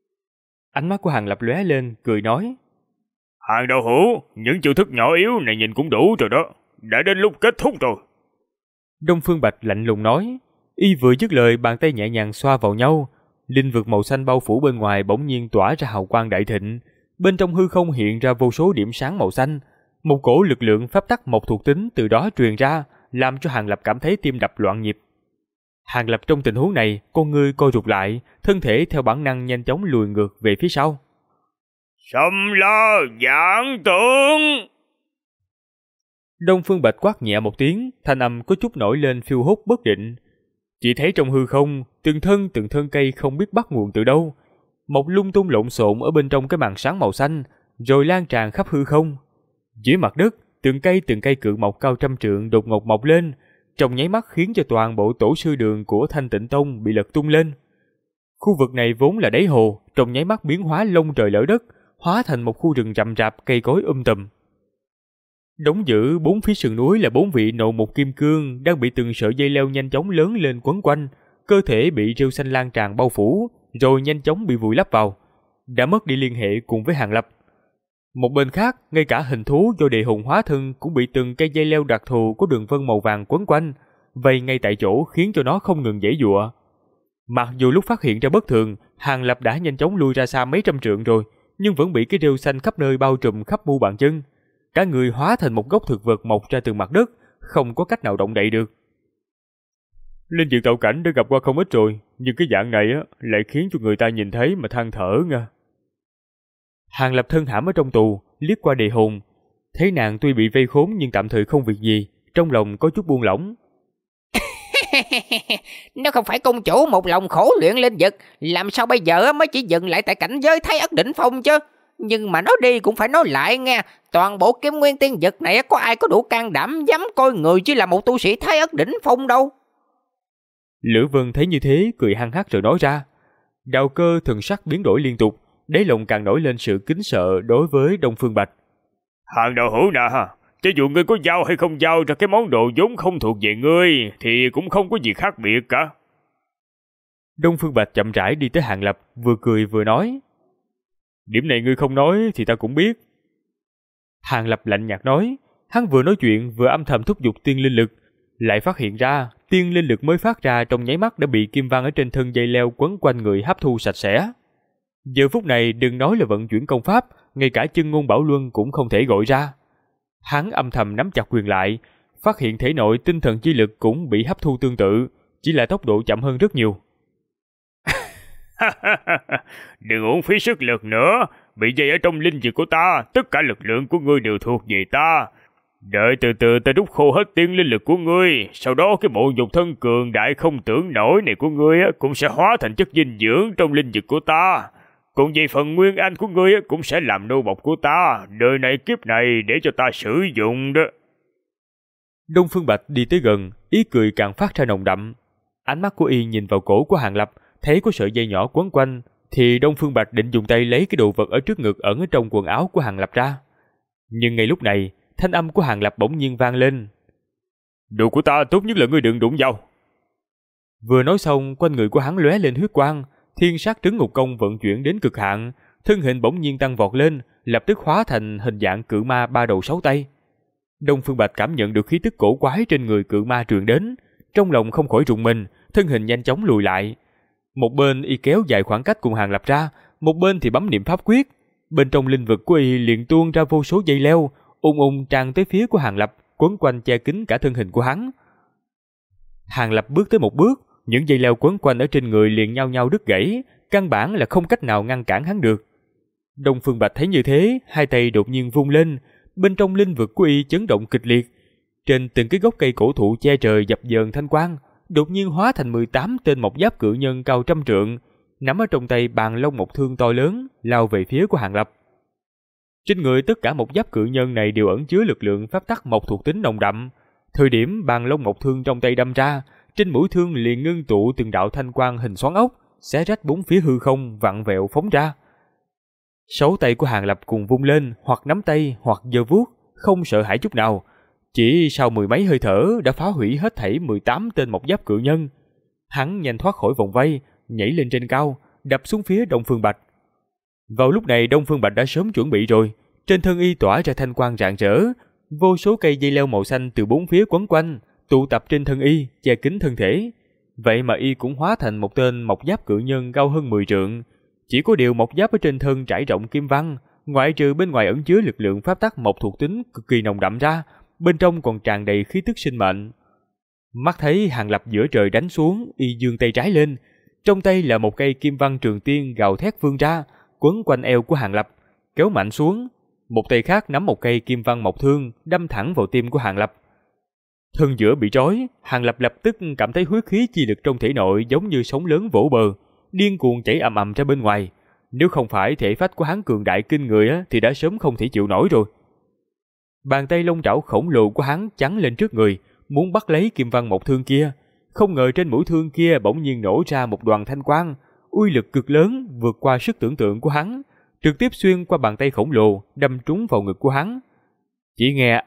Ánh mắt của Hàng Lập lóe lên, cười nói. Hàng đạo hữu, những chiêu thức nhỏ yếu này nhìn cũng đủ rồi đó. Đã đến lúc kết thúc rồi. Đông Phương Bạch lạnh lùng nói. Y vừa dứt lời, bàn tay nhẹ nhàng xoa vào nhau. Linh vực màu xanh bao phủ bên ngoài bỗng nhiên tỏa ra hào quang đại thịnh. Bên trong hư không hiện ra vô số điểm sáng màu xanh. Một cổ lực lượng pháp tắc một thuộc tính từ đó truyền ra, làm cho Hàng Lập cảm thấy tim đập loạn nhịp. Hàng Lập trong tình huống này, con ngươi co rụt lại, thân thể theo bản năng nhanh chóng lùi ngược về phía sau. Sâm la giảng tượng. Đông Phương Bạch quát nhẹ một tiếng, thanh âm có chút nổi lên phiêu hốt bất định. Chỉ thấy trong hư không, từng thân cây không biết bắt nguồn từ đâu, mọc lung tung lộn xộn ở bên trong cái màn sáng màu xanh, rồi lan tràn khắp hư không. Dưới mặt đất, từng cây cự mọc cao trăm trượng đột ngột mọc lên, trong nháy mắt khiến cho toàn bộ tổ sư đường của Thanh Tịnh Tông bị lật tung lên. Khu vực này vốn là đáy hồ, trong nháy mắt biến hóa lông trời lở đất, hóa thành một khu rừng rậm rạp cây cối tùm. Đóng giữ bốn phía sườn núi là 4 vị nộ mục kim cương đang bị từng sợi dây leo nhanh chóng lớn lên quấn quanh, cơ thể bị rêu xanh lan tràn bao phủ, rồi nhanh chóng bị vùi lấp vào, đã mất đi liên hệ cùng với Hàng Lập. Một bên khác, ngay cả hình thú do Địa Hùng hóa thân cũng bị từng cây dây leo đặc thù có đường vân màu vàng quấn quanh, vây ngay tại chỗ khiến cho nó không ngừng giãy giụa. Mặc dù lúc phát hiện ra bất thường, Hàng Lập đã nhanh chóng lui ra xa mấy trăm trượng rồi, nhưng vẫn bị cái rêu xanh khắp nơi bao trùm khắp mu bàn chân. Cả người hóa thành một gốc thực vật mọc ra từ mặt đất, không có cách nào động đậy được. Linh diện tạo cảnh đã gặp qua không ít rồi, nhưng cái dạng này lại khiến cho người ta nhìn thấy mà than thở nha. Hàng Lập thân hãm ở trong tù, liếc qua Địa Hùng, thấy nàng tuy bị vây khốn nhưng tạm thời không việc gì, trong lòng có chút buông lỏng. Nếu không phải công chủ một lòng khổ luyện linh vực, làm sao bây giờ mới chỉ dừng lại tại cảnh giới Thái Ất đỉnh phong chứ? Nhưng mà nói đi cũng phải nói lại nghe, toàn bộ Kim Nguyên Tiên vực này có ai có đủ can đảm dám coi người chỉ là một tu sĩ Thái Ất đỉnh phong đâu. Lữ Vân thấy như thế, cười hăng hắc rồi nói ra. Đào Cơ thần sắc biến đổi liên tục, đáy lòng càng nổi lên sự kính sợ đối với Đông Phương Bạch. Hàng đạo hữu nè, cho dù ngươi có giao hay không giao ra cái món đồ vốn không thuộc về ngươi, thì cũng không có gì khác biệt cả. Đông Phương Bạch chậm rãi đi tới Hàng Lập, vừa cười vừa nói. Điểm này ngươi không nói thì ta cũng biết. Hàng Lập lạnh nhạt nói, hắn vừa nói chuyện vừa âm thầm thúc giục tiên linh lực, lại phát hiện ra tiên linh lực mới phát ra trong nháy mắt đã bị kim văn ở trên thân dây leo quấn quanh người hấp thu sạch sẽ. Giờ phút này đừng nói là vận chuyển công pháp, ngay cả chân ngôn bảo luân cũng không thể gọi ra. Hắn âm thầm nắm chặt quyền lại, phát hiện thể nội tinh thần chi lực cũng bị hấp thu tương tự, chỉ là tốc độ chậm hơn rất nhiều. Đừng uổng phí sức lực nữa, bị dây ở trong linh vực của ta, tất cả lực lượng của ngươi đều thuộc về ta. Đợi từ từ ta đúc khô hết tiên linh lực của ngươi, sau đó cái bộ nhục thân cường đại không tưởng nổi này của ngươi cũng sẽ hóa thành chất dinh dưỡng trong linh dực của ta. Còn về phần nguyên anh của ngươi cũng sẽ làm nô bộc của ta, đời này kiếp này để cho ta sử dụng đó. Đông Phương Bạch đi tới gần, ý cười càng phát ra nồng đậm. Ánh mắt của y nhìn vào cổ của Hàng Lập, thấy có sợi dây nhỏ quấn quanh, thì Đông Phương Bạch định dùng tay lấy cái đồ vật ở trước ngực ẩn ở trong quần áo của Hàng Lập ra. Nhưng ngay lúc này, thanh âm của Hàng Lập bỗng nhiên vang lên. Đồ của ta tốt nhất là ngươi đừng đụng vào. Vừa nói xong, quanh người của hắn lóe lên huyết quang, thiên sát trấn ngục công vận chuyển đến cực hạn, thân hình bỗng nhiên tăng vọt lên, lập tức hóa thành hình dạng cự ma ba đầu sáu tay. Đông Phương Bạch cảm nhận được khí tức cổ quái trên người cự ma truyền đến, trong lòng không khỏi rùng mình, thân hình nhanh chóng lùi lại. Một bên y kéo dài khoảng cách cùng Hàng Lập ra, một bên thì bấm niệm pháp quyết. Bên trong linh vực của y liền tuôn ra vô số dây leo, ung ung tràn tới phía của Hàng Lập, quấn quanh che kín cả thân hình của hắn. Hàng Lập bước tới một bước, những dây leo quấn quanh ở trên người liền nhao nhao đứt gãy, căn bản là không cách nào ngăn cản hắn được. Đông Phương Bạch thấy như thế, hai tay đột nhiên vung lên, bên trong linh vực của y chấn động kịch liệt. Trên từng cái gốc cây cổ thụ che trời dập dờn thanh quang, đột nhiên hóa thành 18 tên mộc giáp cự nhân cao trăm trượng, nắm ở trong tay bàn long mộc thương to lớn, lao về phía của Hàng Lập. Trên người tất cả mộc giáp cự nhân này đều ẩn chứa lực lượng pháp tắc mộc thuộc tính nồng đậm. Thời điểm bàn long mộc thương trong tay đâm ra, trên mũi thương liền ngưng tụ từng đạo thanh quang hình xoắn ốc, xé rách bốn phía hư không vặn vẹo phóng ra. 6 tay của Hàng Lập cùng vung lên, hoặc nắm tay, hoặc giơ vuốt, không sợ hãi chút nào. Chỉ sau mười mấy hơi thở đã phá hủy hết thảy 18 tên mộc giáp cự nhân. Hắn nhanh thoát khỏi vòng vây, nhảy lên trên cao, đập xuống phía Đông Phương Bạch. Vào lúc này Đông Phương Bạch đã sớm chuẩn bị rồi, trên thân y tỏa ra thanh quang rạng rỡ, vô số cây dây leo màu xanh từ bốn phía quấn quanh, tụ tập trên thân y, che kín thân thể. Vậy mà y cũng hóa thành một tên mộc giáp cự nhân cao hơn 10 trượng. Chỉ có điều mộc giáp ở trên thân trải rộng kim văn, ngoại trừ bên ngoài ẩn chứa lực lượng pháp tắc mộc thuộc tính cực kỳ nồng đậm ra, bên trong còn tràn đầy khí tức sinh mệnh. Mắt thấy Hàng Lập giữa trời đánh xuống, y giương tay trái lên, trong tay là một cây kim văn trường tiên gào thét vươn ra, quấn quanh eo của Hàng Lập, kéo mạnh xuống. Một tay khác nắm một cây kim văn mộc thương, đâm thẳng vào tim của Hàng Lập. Thân giữa bị trói, Hàng Lập lập tức cảm thấy huyết khí chi lực trong thể nội giống như sóng lớn vỗ bờ, điên cuồng chảy ầm ầm ra bên ngoài. Nếu không phải thể phách của hắn cường đại kinh người thì đã sớm không thể chịu nổi rồi. Bàn tay lông trảo khổng lồ của hắn chắn lên trước người, muốn bắt lấy kim văn mộc thương kia. Không ngờ trên mũi thương kia bỗng nhiên nổ ra một đoàn thanh quang, uy lực cực lớn vượt qua sức tưởng tượng của hắn, trực tiếp xuyên qua bàn tay khổng lồ, đâm trúng vào ngực của hắn. Chỉ nghe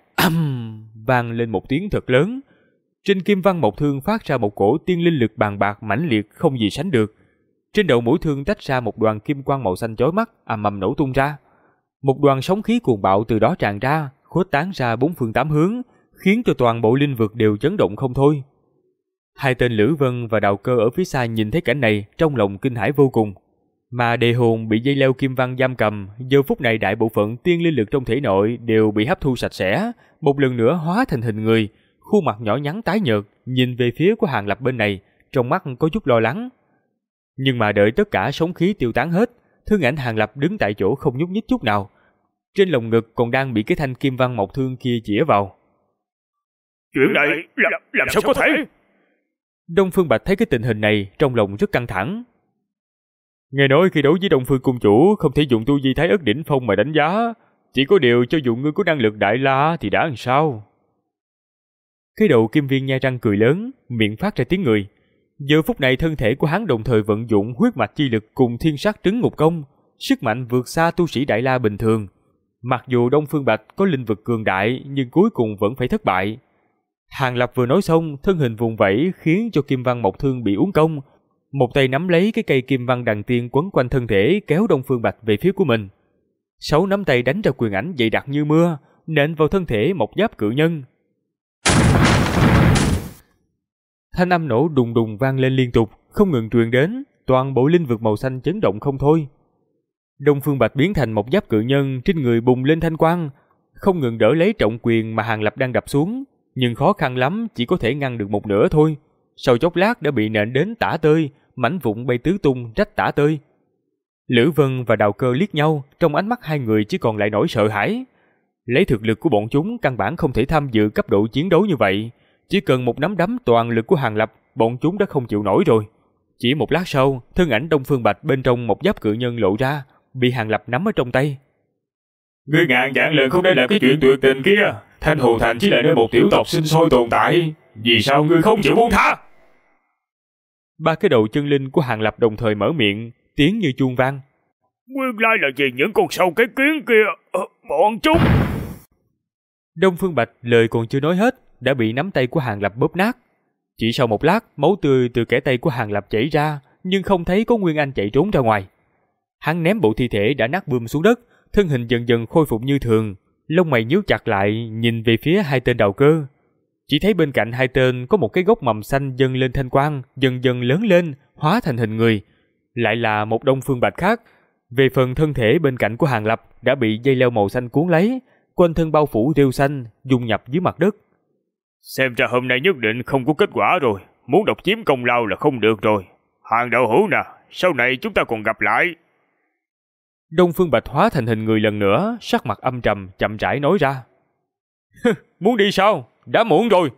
vang lên một tiếng thật lớn. Trên kim văn mộc thương phát ra một cổ tiên linh lực bàn bạc mãnh liệt không gì sánh được. Trên đầu mũi thương tách ra một đoàn kim quang màu xanh chói mắt, ầm ầm nổ tung ra. Một đoàn sóng khí cuồng bạo từ đó tràn ra, khuếch tán ra bốn phương tám hướng, khiến cho toàn bộ linh vực đều chấn động không thôi. Hai tên Lữ Vân và Đào Cơ ở phía xa nhìn thấy cảnh này, trong lòng kinh hãi vô cùng. Mà Đề Hồn bị dây leo kim văn giam cầm, giờ phút này đại bộ phận tiên linh lực trong thể nội đều bị hấp thu sạch sẽ, một lần nữa hóa thành hình người, khuôn mặt nhỏ nhắn tái nhợt, nhìn về phía của Hàng Lập bên này, trong mắt có chút lo lắng. Nhưng mà đợi tất cả sóng khí tiêu tán hết, thân ảnh Hàng Lập đứng tại chỗ không nhúc nhích chút nào. Trên lồng ngực còn đang bị cái thanh kim văn mộc thương kia chĩa vào. Chuyện này làm sao có thể? Đông Phương Bạch thấy cái tình hình này, trong lòng rất căng thẳng. Nghe nói khi đấu với Đông Phương cung chủ không thể dùng tu vi Thái Ất đỉnh phong mà đánh giá, chỉ có điều cho dù ngươi có năng lực đại la thì đã làm sao? Cái đầu Kim Viên nhai răng cười lớn, miệng phát ra tiếng người. Giờ phút này thân thể của hắn đồng thời vận dụng huyết mạch chi lực cùng thiên sát trấn ngục công, sức mạnh vượt xa tu sĩ đại la bình thường. Mặc dù Đông Phương Bạch có linh vực cường đại, nhưng cuối cùng vẫn phải thất bại. Hàng Lập vừa nói xong, thân hình vùng vẫy khiến cho kim văn mộc thương bị uốn cong, một tay nắm lấy cái cây kim văn đằng tiên quấn quanh thân thể, kéo Đông Phương Bạch về phía của mình. 6 nắm tay đánh ra quyền ảnh dày đặc như mưa, nện vào thân thể mộc giáp cự nhân. Thanh âm nổ đùng đùng vang lên liên tục, không ngừng truyền đến, toàn bộ linh vực màu xanh chấn động không thôi. Đông Phương Bạch biến thành một giáp cự nhân, trên người bùng lên thanh quang, không ngừng đỡ lấy trọng quyền mà Hàng Lập đang đập xuống, nhưng khó khăn lắm, chỉ có thể ngăn được một nửa thôi. Sau chốc lát đã bị nện đến tả tơi, mảnh vụn bay tứ tung, rách tả tơi. Lữ Vân và Đào Cơ liếc nhau, trong ánh mắt hai người chỉ còn lại nỗi sợ hãi. Lấy thực lực của bọn chúng căn bản không thể tham dự cấp độ chiến đấu như vậy. Chỉ cần một nắm đấm toàn lực của Hàng Lập, bọn chúng đã không chịu nổi rồi. Chỉ một lát sau, thân ảnh Đông Phương Bạch bên trong một giáp cự nhân lộ ra, bị Hàng Lập nắm ở trong tay. Ngươi ngàn vạn lần không để làm cái chuyện tuyệt tình kia. Thanh Hồ Thành chỉ là nơi một tiểu tộc sinh sôi tồn tại. Vì sao ngươi không chịu buông tha? Ba cái đầu chân linh của Hàng Lập đồng thời mở miệng, tiếng như chuông vang. Nguyên lai là vì những con sâu cái kiến kia. Bọn chúng. Đông Phương Bạch lời còn chưa nói hết, đã bị nắm tay của Hàng Lập bóp nát. Chỉ sau một lát, máu tươi từ kẽ tay của Hàng Lập chảy ra, nhưng không thấy có Nguyên Anh chạy trốn ra ngoài. Hắn ném bộ thi thể đã nát bươm xuống đất, thân hình dần dần khôi phục như thường, lông mày nhíu chặt lại, nhìn về phía hai tên đào cơ. Chỉ thấy bên cạnh hai tên có một cái gốc mầm xanh dâng lên thanh quang, dần dần lớn lên, hóa thành hình người. Lại là một Đông Phương Bạch khác. Về phần thân thể bên cạnh của Hàng Lập đã bị dây leo màu xanh cuốn lấy, quanh thân bao phủ rêu xanh, dung nhập dưới mặt đất. Xem ra hôm nay nhất định không có kết quả rồi. Muốn độc chiếm công lao là không được rồi. Hàng đạo hữu nè, sau này chúng ta còn gặp lại. Đông Phương Bạch hóa thành hình người lần nữa, sắc mặt âm trầm, chậm rãi nói ra. Muốn đi sao? Đã muộn rồi.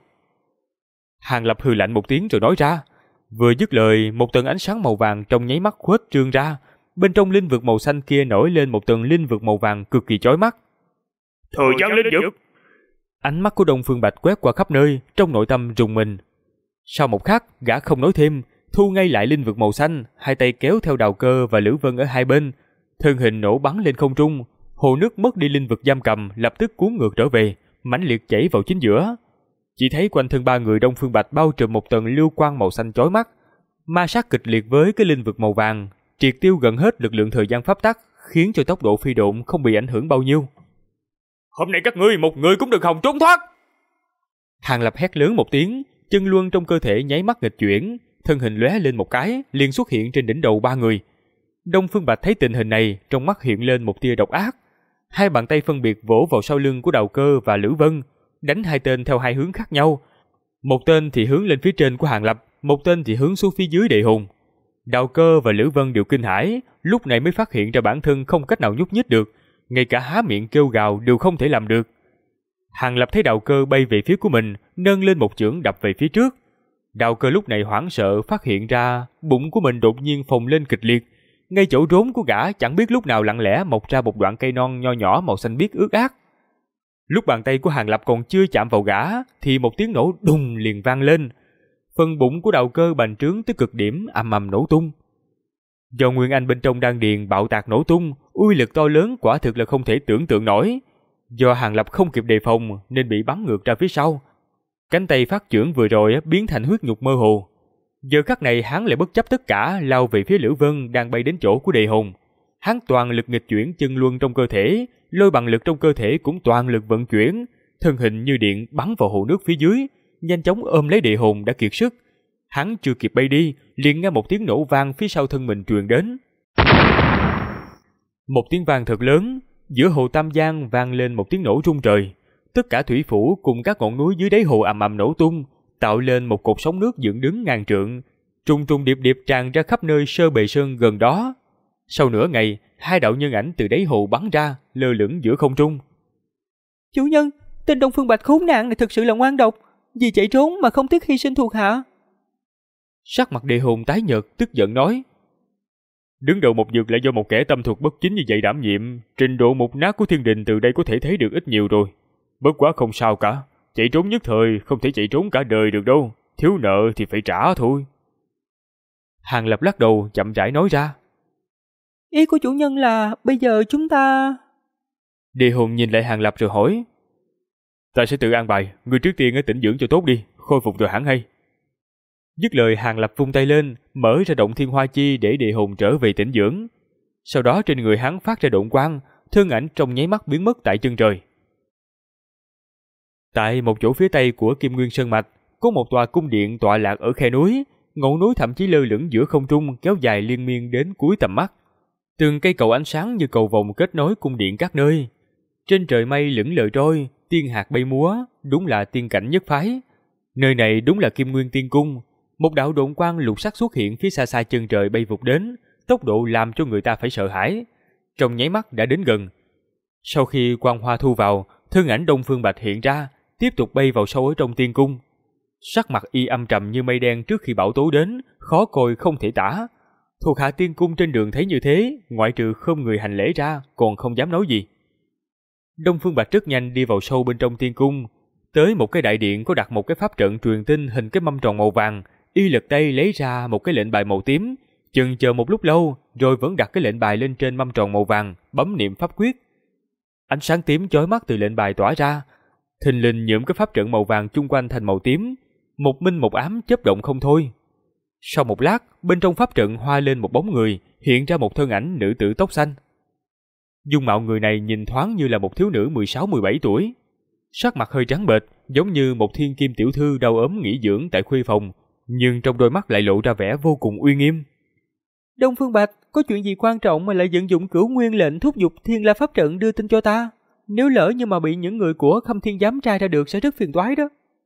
Hàng Lập hừ lạnh một tiếng rồi nói ra. Vừa dứt lời, một tầng ánh sáng màu vàng trong nháy mắt khuếch trương ra. Bên trong linh vực màu xanh kia nổi lên một tầng linh vực màu vàng cực kỳ chói mắt. Thời gian linh vực. Ánh mắt của Đông Phương Bạch quét qua khắp nơi, trong nội tâm rùng mình. Sau một khắc, gã không nói thêm, thu ngay lại linh vực màu xanh, hai tay kéo theo Đào Cơ và Lữ Vân ở hai bên, thân hình nổ bắn lên không trung, hồ nước mất đi linh vực giam cầm lập tức cuốn ngược trở về, mãnh liệt chảy vào chính giữa. Chỉ thấy quanh thân ba người Đông Phương Bạch bao trùm một tầng lưu quang màu xanh chói mắt, ma sát kịch liệt với cái linh vực màu vàng, triệt tiêu gần hết lực lượng thời gian pháp tắc, khiến cho tốc độ phi độn không bị ảnh hưởng bao nhiêu. Hôm nay các ngươi một người cũng đừng hòng trốn thoát. Hàng Lập hét lớn một tiếng, chân luân trong cơ thể nháy mắt nghịch chuyển, thân hình lóe lên một cái, liền xuất hiện trên đỉnh đầu ba người. Đông Phương Bạch thấy tình hình này, trong mắt hiện lên một tia độc ác. Hai bàn tay phân biệt vỗ vào sau lưng của Đào Cơ và Lữ Vân, đánh hai tên theo hai hướng khác nhau. Một tên thì hướng lên phía trên của Hàng Lập, một tên thì hướng xuống phía dưới Địa Hùng. Đào Cơ và Lữ Vân đều kinh hãi, lúc này mới phát hiện ra bản thân không cách nào nhúc nhích được, ngay cả há miệng kêu gào đều không thể làm được. Hàng Lập thấy Đào Cơ bay về phía của mình, nâng lên một chưởng đập về phía trước. Đào Cơ lúc này hoảng sợ phát hiện ra bụng của mình đột nhiên phồng lên kịch liệt, ngay chỗ rốn của gã chẳng biết lúc nào lặng lẽ mọc ra một đoạn cây non nho nhỏ màu xanh biếc ướt át. Lúc bàn tay của Hàng Lập còn chưa chạm vào gã thì một tiếng nổ đùng liền vang lên. Phần bụng của Đào Cơ bành trướng tới cực điểm, ầm ầm nổ tung. Do Nguyên Anh bên trong đan điền bạo tạc nổ tung, uy lực to lớn quả thực là không thể tưởng tượng nổi. Do Hàng Lập không kịp đề phòng nên bị bắn ngược ra phía sau. Cánh tay phát chưởng vừa rồi biến thành huyết nhục mơ hồ. Giờ khắc này hắn lại bất chấp tất cả lao về phía Lữ Vân đang bay đến chỗ của Đề Hồn. Hắn toàn lực nghịch chuyển chân luân trong cơ thể, lôi bằng lực trong cơ thể cũng toàn lực vận chuyển, thân hình như điện bắn vào hồ nước phía dưới, nhanh chóng ôm lấy Địa Hồn đã kiệt sức. Hắn chưa kịp bay đi, liền nghe một tiếng nổ vang phía sau thân mình truyền đến. Một tiếng vang thật lớn, giữa hồ Tam Giang vang lên một tiếng nổ rung trời. Tất cả thủy phủ cùng các ngọn núi dưới đáy hồ ầm ầm nổ tung, tạo lên một cột sóng nước dựng đứng ngàn trượng, trùng trùng điệp điệp tràn ra khắp nơi Sơ Bề Sơn gần đó. Sau nửa ngày, hai đạo nhân ảnh từ đáy hồ bắn ra, lơ lửng giữa không trung. Chủ nhân, tên Đông Phương Bạch khốn nạn này thực sự là ngoan độc, vì chạy trốn mà không tiếc hy sinh thuộc hạ. Sắc mặt Địa Hồn tái nhợt, tức giận nói. Đứng đầu một vực lại do một kẻ tâm thuật bất chính như vậy đảm nhiệm, trình độ mục nát của thiên đình từ đây có thể thấy được ít nhiều rồi. Bất quá không sao cả, chạy trốn nhất thời không thể chạy trốn cả đời được đâu, thiếu nợ thì phải trả thôi. Hàng Lập lắc đầu chậm rãi nói ra. Ý của chủ nhân là bây giờ chúng ta... Địa Hồn nhìn lại Hàng Lập rồi hỏi. Ta sẽ tự an bài, người trước tiên ở tĩnh dưỡng cho tốt đi, khôi phục rồi hẳn hay. Dứt lời Hàng Lập vung tay lên, mở ra động thiên hoa chi để Địa Hồn trở về tĩnh dưỡng. Sau đó trên người hắn phát ra độn quang, thân ảnh trong nháy mắt biến mất tại chân trời. Tại một chỗ phía tây của Kim Nguyên Sơn Mạch, có một tòa cung điện tọa lạc ở khe núi, ngọn núi thậm chí lơ lửng giữa không trung kéo dài liên miên đến cuối tầm mắt. Từng cây cầu ánh sáng như cầu vồng kết nối cung điện các nơi. Trên trời mây lững lờ trôi, tiên hạt bay múa, đúng là tiên cảnh nhất phái. Nơi này đúng là Kim Nguyên Tiên Cung. Một đạo độn quang lục sắc xuất hiện phía xa xa chân trời bay vụt đến, tốc độ làm cho người ta phải sợ hãi. Trong nháy mắt đã đến gần. Sau khi quang hoa thu vào, thân ảnh Đông Phương Bạch hiện ra, tiếp tục bay vào sâu ở trong tiên cung. Sắc mặt y âm trầm như mây đen trước khi bão tố đến, khó coi không thể tả. Thuộc hạ tiên cung trên đường thấy như thế, ngoại trừ không người hành lễ ra, còn không dám nói gì. Đông Phương Bạch rất nhanh đi vào sâu bên trong tiên cung, tới một cái đại điện có đặt một cái pháp trận truyền tin hình cái mâm tròn màu vàng. Y lật tay lấy ra một cái lệnh bài màu tím, chần chờ một lúc lâu, rồi vẫn đặt cái lệnh bài lên trên mâm tròn màu vàng, bấm niệm pháp quyết. Ánh sáng tím chói mắt từ lệnh bài tỏa ra, thình lình nhuộm cái pháp trận màu vàng chung quanh thành màu tím, một minh một ám chớp động không thôi. Sau một lát, bên trong pháp trận hoa lên một bóng người, hiện ra một thân ảnh nữ tử tóc xanh. Dung mạo người này nhìn thoáng như là một thiếu nữ 16-17 tuổi, sắc mặt hơi trắng bệch, giống như một thiên kim tiểu thư đau ốm nghỉ dưỡng tại khuê phòng, nhưng trong đôi mắt lại lộ ra vẻ vô cùng uy nghiêm. Đông Phương Bạch, có chuyện gì quan trọng mà lại vận dụng Cửu Nguyên lệnh thúc giục Thiên La pháp trận đưa tin cho ta? Nếu lỡ như mà bị những người của Khâm Thiên giám tra ra được sẽ rất phiền toái đó.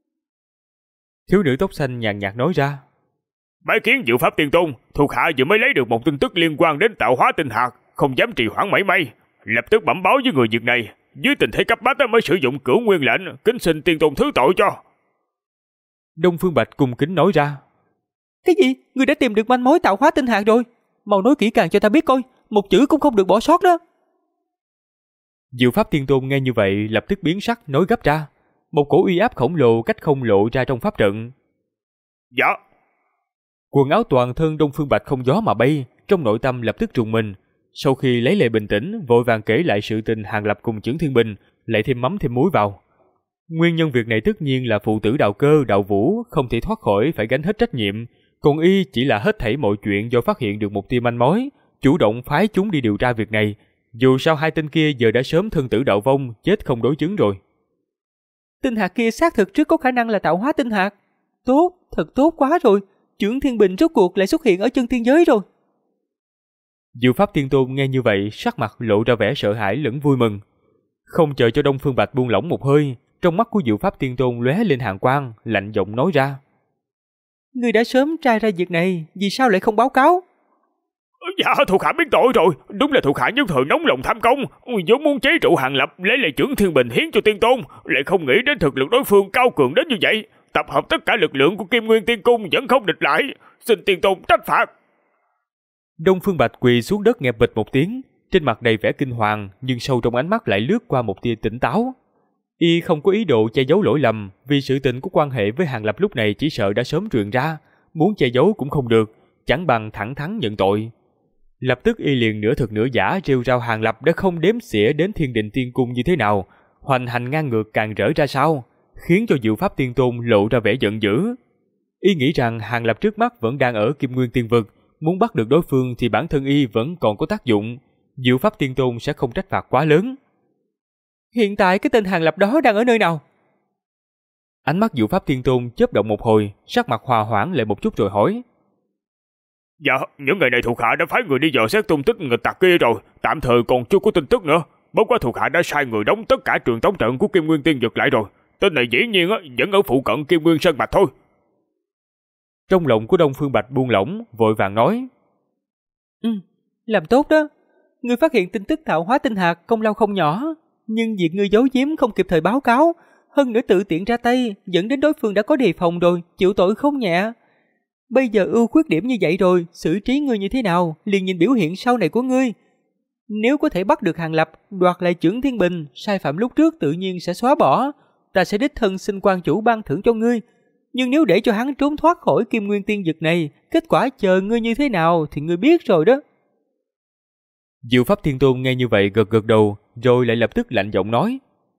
Thiếu nữ tóc xanh nhàn nhạt nói ra. Bái kiến Diệu Pháp Tiên Tôn, thuộc hạ vừa mới lấy được một tin tức liên quan đến tạo hóa tinh hạt, không dám trì hoãn mảy may, lập tức bẩm báo với người việc này, dưới tình thế cấp bách mới sử dụng Cửu Nguyên lệnh, kính xin Tiên Tôn thứ tội cho. Đông Phương Bạch cung kính nói ra. Cái gì? Ngươi đã tìm được manh mối tạo hóa tinh hạt rồi? Mau nói kỹ càng cho ta biết coi, một chữ cũng không được bỏ sót đó. Diệu Pháp Tiên Tôn nghe như vậy lập tức biến sắc nói gấp ra. Một cổ uy áp khổng lồ cách không lộ ra trong pháp trận. Dạ. Quần áo toàn thân Đông Phương Bạch không gió mà bay, trong nội tâm lập tức trùng mình. Sau khi lấy lại bình tĩnh, vội vàng kể lại sự tình Hàng Lập cùng Chưởng Thiên Bình, lại thêm mắm thêm muối vào. Nguyên nhân việc này tất nhiên là phụ tử Đạo Cơ, Đạo Vũ không thể thoát khỏi phải gánh hết trách nhiệm, còn y chỉ là hết thảy mọi chuyện do phát hiện được một tia manh mối, chủ động phái chúng đi điều tra việc này. Dù sao hai tên kia giờ đã sớm thân tử đạo vong, chết không đối chứng rồi. Tinh hạt kia xác thực rất có khả năng là tạo hóa tinh hạt. Tốt, thật tốt quá rồi. Chưởng Thiên Bình rốt cuộc lại xuất hiện ở chân tiên giới rồi. Diệu Pháp Tiên Tôn nghe như vậy, sắc mặt lộ ra vẻ sợ hãi lẫn vui mừng. Không chờ cho Đông Phương Bạch buông lỏng một hơi, trong mắt của Diệu Pháp Tiên Tôn lóe lên hàn quang, lạnh giọng nói ra. Ngươi đã sớm tra ra việc này, vì sao lại không báo cáo? Dạ, thuộc hạ biết tội rồi, đúng là thuộc hạ nhất thời nóng lòng tham công, vốn muốn chế trụ Hàng Lập lấy lại Chưởng Thiên Bình hiến cho Tiên Tôn, lại không nghĩ đến thực lực đối phương cao cường đến như vậy, tập hợp tất cả lực lượng của Kim Nguyên Tiên Cung vẫn không địch lại, xin Tiên Tôn trách phạt. Đông Phương Bạch quỳ xuống đất nghe bịch một tiếng, trên mặt đầy vẻ kinh hoàng, nhưng sâu trong ánh mắt lại lướt qua một tia tỉnh táo. Y không có ý đồ che giấu lỗi lầm, vì sự tình của quan hệ với Hàng Lập lúc này chỉ sợ đã sớm truyền ra, muốn che giấu cũng không được, chẳng bằng thẳng thắn nhận tội. Lập tức y liền nửa thực nửa giả rêu rao Hàng Lập đã không đếm xỉa đến Thiên Định Tiên Cung như thế nào, hoành hành ngang ngược càng rỡ ra sao, khiến cho Diệu Pháp Tiên Tôn lộ ra vẻ giận dữ. Y nghĩ rằng Hàng Lập trước mắt vẫn đang ở Kim Nguyên Tiên Vực, muốn bắt được đối phương thì bản thân y vẫn còn có tác dụng, Diệu Pháp Tiên Tôn sẽ không trách phạt quá lớn. Hiện tại cái tên Hàng Lập đó đang ở nơi nào? Ánh mắt Diệu Pháp Tiên Tôn chớp động một hồi, sắc mặt hòa hoãn lại một chút rồi hỏi. Dạ, những ngày này thuộc hạ đã phái người đi dò xét tung tích nghịch tặc kia rồi, tạm thời còn chưa có tin tức nữa. Bất quá thuộc hạ đã sai người đóng tất cả truyền tống trận của Kim Nguyên Tiên Vực lại rồi. Tên này dĩ nhiên vẫn ở phụ cận Kim Nguyên Sơn Mạch thôi. Trong lòng của Đông Phương Bạch buông lỏng, vội vàng nói. Làm tốt đó. Ngươi phát hiện tin tức tạo hóa tinh hạt công lao không nhỏ, nhưng việc ngươi giấu giếm không kịp thời báo cáo, hơn nữa tự tiện ra tay, dẫn đến đối phương đã có đề phòng rồi, chịu tội không nhẹ. Bây giờ ưu khuyết điểm như vậy rồi, xử trí ngươi như thế nào, liền nhìn biểu hiện sau này của ngươi. Nếu có thể bắt được Hàng Lập, đoạt lại Chưởng Thiên Bình, sai phạm lúc trước tự nhiên sẽ xóa bỏ. Ta sẽ đích thân xin quan chủ ban thưởng cho ngươi. Nhưng nếu để cho hắn trốn thoát khỏi Kim Nguyên Tiên Vực này, kết quả chờ ngươi như thế nào thì ngươi biết rồi đó. Diệu Pháp Thiên Tôn nghe như vậy gật gật đầu, rồi lại lập tức lạnh giọng nói.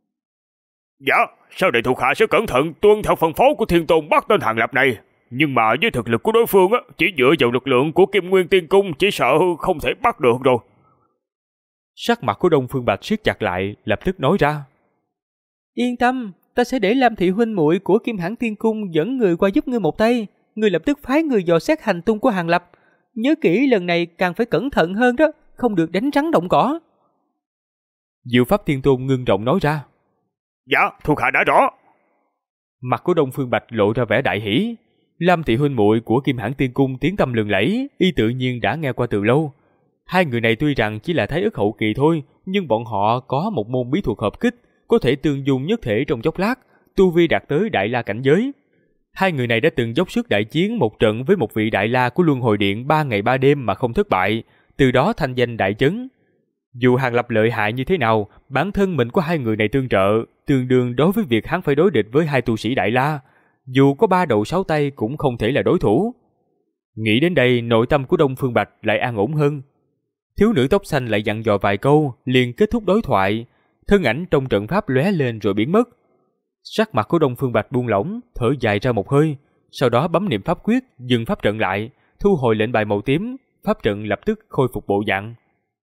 Dạ, sau này thuộc hạ sẽ cẩn thận tuân theo phân phó của Thiên Tôn bắt tên Hàng Lập này. Nhưng mà với thực lực của đối phương chỉ dựa vào lực lượng của Kim Nguyên Tiên Cung chỉ sợ không thể bắt được rồi. Sắc mặt của Đông Phương Bạch siết chặt lại, lập tức nói ra. Yên tâm, ta sẽ để Lam thị huynh muội của Kim Hãn Tiên Cung dẫn người qua giúp ngươi một tay. Ngươi lập tức phái người dò xét hành tung của Hàng Lập. Nhớ kỹ lần này càng phải cẩn thận hơn đó, không được đánh rắn động cỏ. Diệu Pháp Thiên Tôn ngưng trọng nói ra. Dạ, thuộc hạ đã rõ. Mặt của Đông Phương Bạch lộ ra vẻ đại hỉ. Lam thị huynh muội của Kim Hãn Tiên Cung tiếng tăm lừng lẫy, y tự nhiên đã nghe qua từ lâu. Hai người này tuy rằng chỉ là thái ức hậu kỳ thôi, nhưng bọn họ có một môn bí thuật hợp kích, có thể tương dung nhất thể trong chốc lát, tu vi đạt tới Đại La cảnh giới. Hai người này đã từng dốc sức đại chiến một trận với một vị Đại La của Luân Hồi Điện 3 ngày 3 đêm mà không thất bại, từ đó thanh danh đại chấn. Dù Hàng Lập lợi hại như thế nào, bản thân mình có hai người này tương trợ, tương đương đối với việc hắn phải đối địch với hai tu sĩ Đại La. Dù có 3 đầu 6 tay cũng không thể là đối thủ. Nghĩ đến đây, nội tâm của Đông Phương Bạch lại an ổn hơn. Thiếu nữ tóc xanh lại dặn dò vài câu, liền kết thúc đối thoại. Thân ảnh trong trận pháp lóe lên rồi biến mất. Sắc mặt của Đông Phương Bạch buông lỏng, thở dài ra một hơi, sau đó bấm niệm pháp quyết, dừng pháp trận lại, thu hồi lệnh bài màu tím, pháp trận lập tức khôi phục bộ dạng.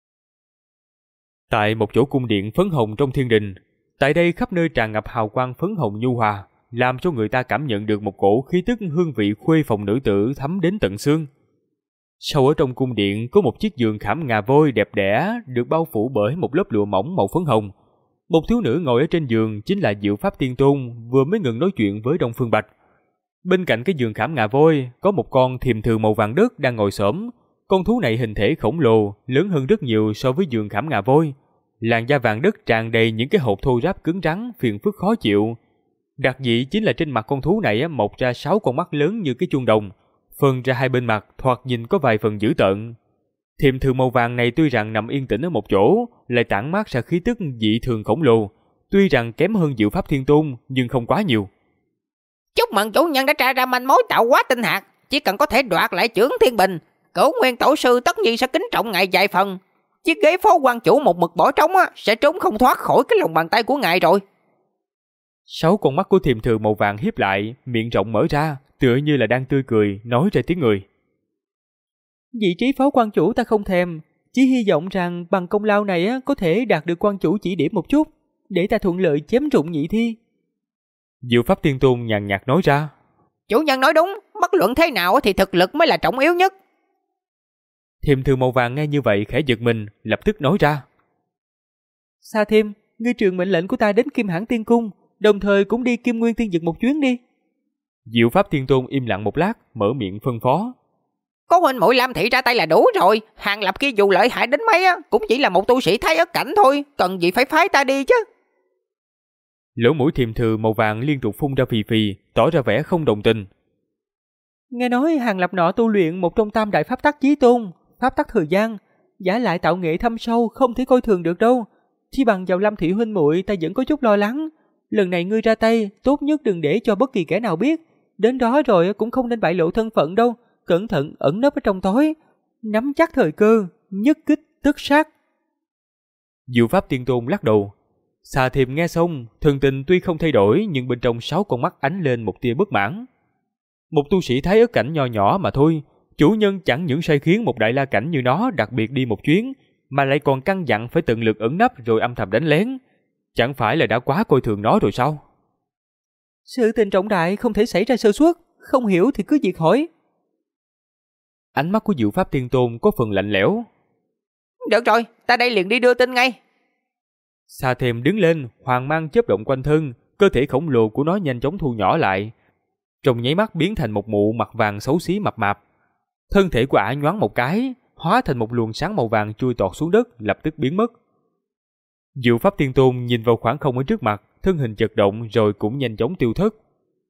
Tại một chỗ cung điện phấn hồng trong thiên đình, tại đây khắp nơi tràn ngập hào quang phấn hồng nhu hòa, làm cho người ta cảm nhận được một cổ khí tức hương vị khuê phòng nữ tử thấm đến tận xương. Sâu ở trong cung điện có một chiếc giường khảm ngà voi đẹp đẽ được bao phủ bởi một lớp lụa mỏng màu phấn hồng. Một thiếu nữ ngồi ở trên giường chính là Diệu Pháp Tiên Tôn vừa mới ngừng nói chuyện với Đông Phương Bạch. Bên cạnh cái giường khảm ngà voi có một con thiềm thừ màu vàng đất đang ngồi xổm. Con thú này hình thể khổng lồ, lớn hơn rất nhiều so với giường khảm ngà voi. Làn da vàng đất tràn đầy những cái hột thô ráp cứng rắn, phiền phức khó chịu. Đặc dị chính là trên mặt con thú này mọc ra 6 con mắt lớn như cái chuông đồng, phân ra hai bên mặt, thoạt nhìn có vài phần dữ tợn. Thiềm thừ màu vàng này tuy rằng nằm yên tĩnh ở một chỗ, lại tản mát ra khí tức dị thường khổng lồ, tuy rằng kém hơn Diệu Pháp Thiên Tôn nhưng không quá nhiều. Chúc mừng chủ nhân đã tra ra manh mối tạo hóa tinh hạt, chỉ cần có thể đoạt lại chưởng thiên bình, Cửu Nguyên tổ sư tất nhiên sẽ kính trọng ngài vài phần. Chiếc ghế phó quan chủ một mực bỏ trống sẽ trốn không thoát khỏi cái lòng bàn tay của ngài rồi. 6 con mắt của thiềm thừ màu vàng híp lại, miệng rộng mở ra, tựa như là đang tươi cười, nói ra tiếng người. Vị trí phó quan chủ ta không thèm, chỉ hy vọng rằng bằng công lao này có thể đạt được quan chủ chỉ điểm một chút, để ta thuận lợi chém rụng nhị thi. Diệu Pháp Tiên Tôn nhàn nhạt nói ra. Chủ nhân nói đúng, bất luận thế nào thì thực lực mới là trọng yếu nhất. Thiềm thừ màu vàng nghe như vậy khẽ giật mình, lập tức nói ra. Sa Thêm, ngươi truyền mệnh lệnh của ta đến Kim Hãn Tiên Cung, đồng thời cũng đi Kim Nguyên Tiên Dực một chuyến đi. Diệu Pháp Tiên Tôn im lặng một lát, mở miệng phân phó. Có huynh muội Lam Thị ra tay là đủ rồi. Hàng Lập kia dù lợi hại đến mấy cũng chỉ là một tu sĩ Thái Ất cảnh thôi, cần gì phải phái ta đi chứ. Lỗ mũi thiềm thừ màu vàng liên tục phun ra phì phì, tỏ ra vẻ không đồng tình. Nghe nói Hàng Lập nọ tu luyện một trong tam đại pháp tắc chí tôn, pháp tắc thời gian, giả lại tạo nghệ thâm sâu, không thể coi thường được đâu. Chỉ bằng vào Lam Thị huynh muội ta vẫn có chút lo lắng. Lần này ngươi ra tay, tốt nhất đừng để cho bất kỳ kẻ nào biết. Đến đó rồi cũng không nên bại lộ thân phận đâu, cẩn thận ẩn nấp ở trong tối, nắm chắc thời cơ, nhất kích tất sát. Diệu Pháp Tiên Tôn lắc đầu. Sa Thêm nghe xong, thần tình tuy không thay đổi nhưng bên trong 6 con mắt ánh lên một tia bất mãn. Một tu sĩ Thái Ất cảnh nho nhỏ mà thôi, chủ nhân chẳng những sai khiến một Đại La cảnh như nó đặc biệt đi một chuyến, mà lại còn căn dặn phải tận lực ẩn nấp rồi âm thầm đánh lén. Chẳng phải là đã quá coi thường nó rồi sao? Sự tình trọng đại không thể xảy ra sơ suất, không hiểu thì cứ việc hỏi. Ánh mắt của Diệu Pháp Tiên Tôn có phần lạnh lẽo. Được rồi, ta đây liền đi đưa tin ngay. Sa Thêm đứng lên, hoàng mang chớp động quanh thân, cơ thể khổng lồ của nó nhanh chóng thu nhỏ lại, trong nháy mắt biến thành một mụ mặt vàng xấu xí mập mạp. Thân thể của ả nhoáng một cái, hóa thành một luồng sáng màu vàng chui tọt xuống đất, lập tức biến mất. Diệu Pháp Tiên Tôn nhìn vào khoảng không ở trước mặt, thân hình chật động rồi cũng nhanh chóng tiêu thất.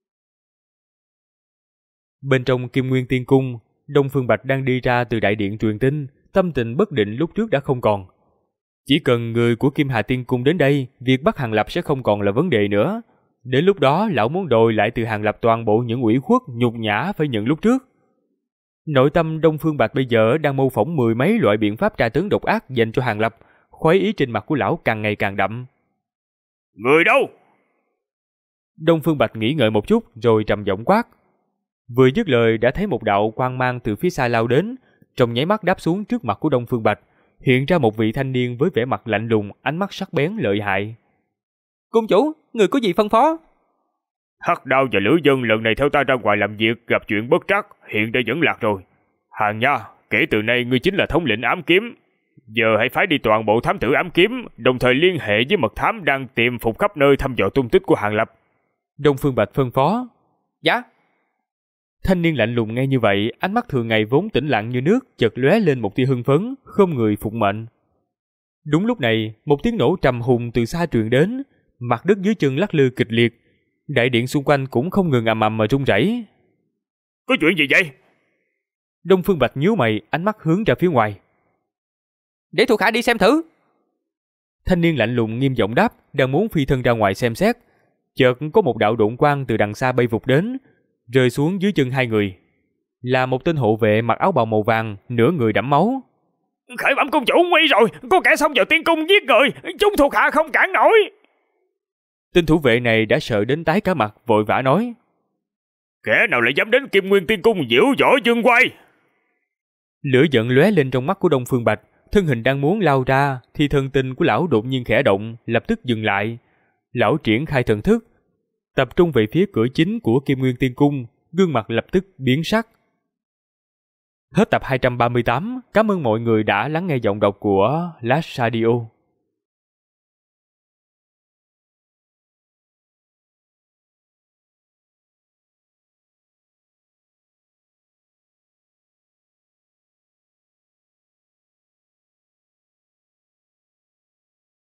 Bên trong Kim Nguyên Tiên Cung, Đông Phương Bạch đang đi ra từ đại điện truyền tin, tâm tình bất định lúc trước đã không còn. Chỉ cần người của Kim Hà Tiên Cung đến đây, việc bắt Hàng Lập sẽ không còn là vấn đề nữa. Đến lúc đó, lão muốn đòi lại từ Hàng Lập toàn bộ những ủy khuất, nhục nhã phải nhận lúc trước. Nội tâm Đông Phương Bạch bây giờ đang mô phỏng 10 mấy loại biện pháp tra tấn độc ác dành cho Hàng Lập, khoái ý trên mặt của lão càng ngày càng đậm. Người đâu? Đông Phương Bạch nghĩ ngợi một chút rồi trầm giọng quát. Vừa dứt lời đã thấy một đạo quang mang từ phía xa lao đến, trong nháy mắt đáp xuống trước mặt của Đông Phương Bạch, hiện ra một vị thanh niên với vẻ mặt lạnh lùng, ánh mắt sắc bén lợi hại. Cung chủ, người có gì phân phó? Hắc Đao và Lữ Dân lần này theo ta ra ngoài làm việc gặp chuyện bất trắc, hiện đã dẫn lạc rồi. Hàng nha, kể từ nay ngươi chính là thống lĩnh ám kiếm. Giờ hãy phái đi toàn bộ thám tử ám kiếm, đồng thời liên hệ với mật thám đang tìm phục khắp nơi thăm dò tung tích của Hàng Lập. Đông Phương Bạch phân phó. Dạ. Thanh niên lạnh lùng nghe như vậy, ánh mắt thường ngày vốn tĩnh lặng như nước chợt lóe lên một tia hưng phấn, không người phục mệnh. Đúng lúc này, một tiếng nổ trầm hùng từ xa truyền đến, mặt đất dưới chân lắc lư kịch liệt, đại điện xung quanh cũng không ngừng ầm ầm mà rung rẩy. Có chuyện gì vậy? Đông Phương Bạch nhíu mày, ánh mắt hướng ra phía ngoài. Để thuộc hạ đi xem thử. Thanh niên lạnh lùng nghiêm giọng đáp, đang muốn phi thân ra ngoài xem xét. Chợt có một đạo độn quang từ đằng xa bay vụt đến, rơi xuống dưới chân hai người. Là một tên hộ vệ mặc áo bào màu vàng, nửa người đẫm máu. Khởi bẩm công chủ, nguy rồi, có kẻ xông vào tiên cung giết người, chúng thuộc hạ không cản nổi. Tên thủ vệ này đã sợ đến tái cả mặt, vội vã nói. Kẻ nào lại dám đến Kim Nguyên Tiên Cung diễu võ dương quay? Lửa giận lóe lên trong mắt của Đông Phương Bạch, thân hình đang muốn lao ra thì thần tình của lão đột nhiên khẽ động, lập tức dừng lại. Lão triển khai thần thức, tập trung về phía cửa chính của Kim Nguyên Tiên Cung, gương mặt lập tức biến sắc. Hết tập 238, cảm ơn mọi người đã lắng nghe giọng đọc của Last Radio.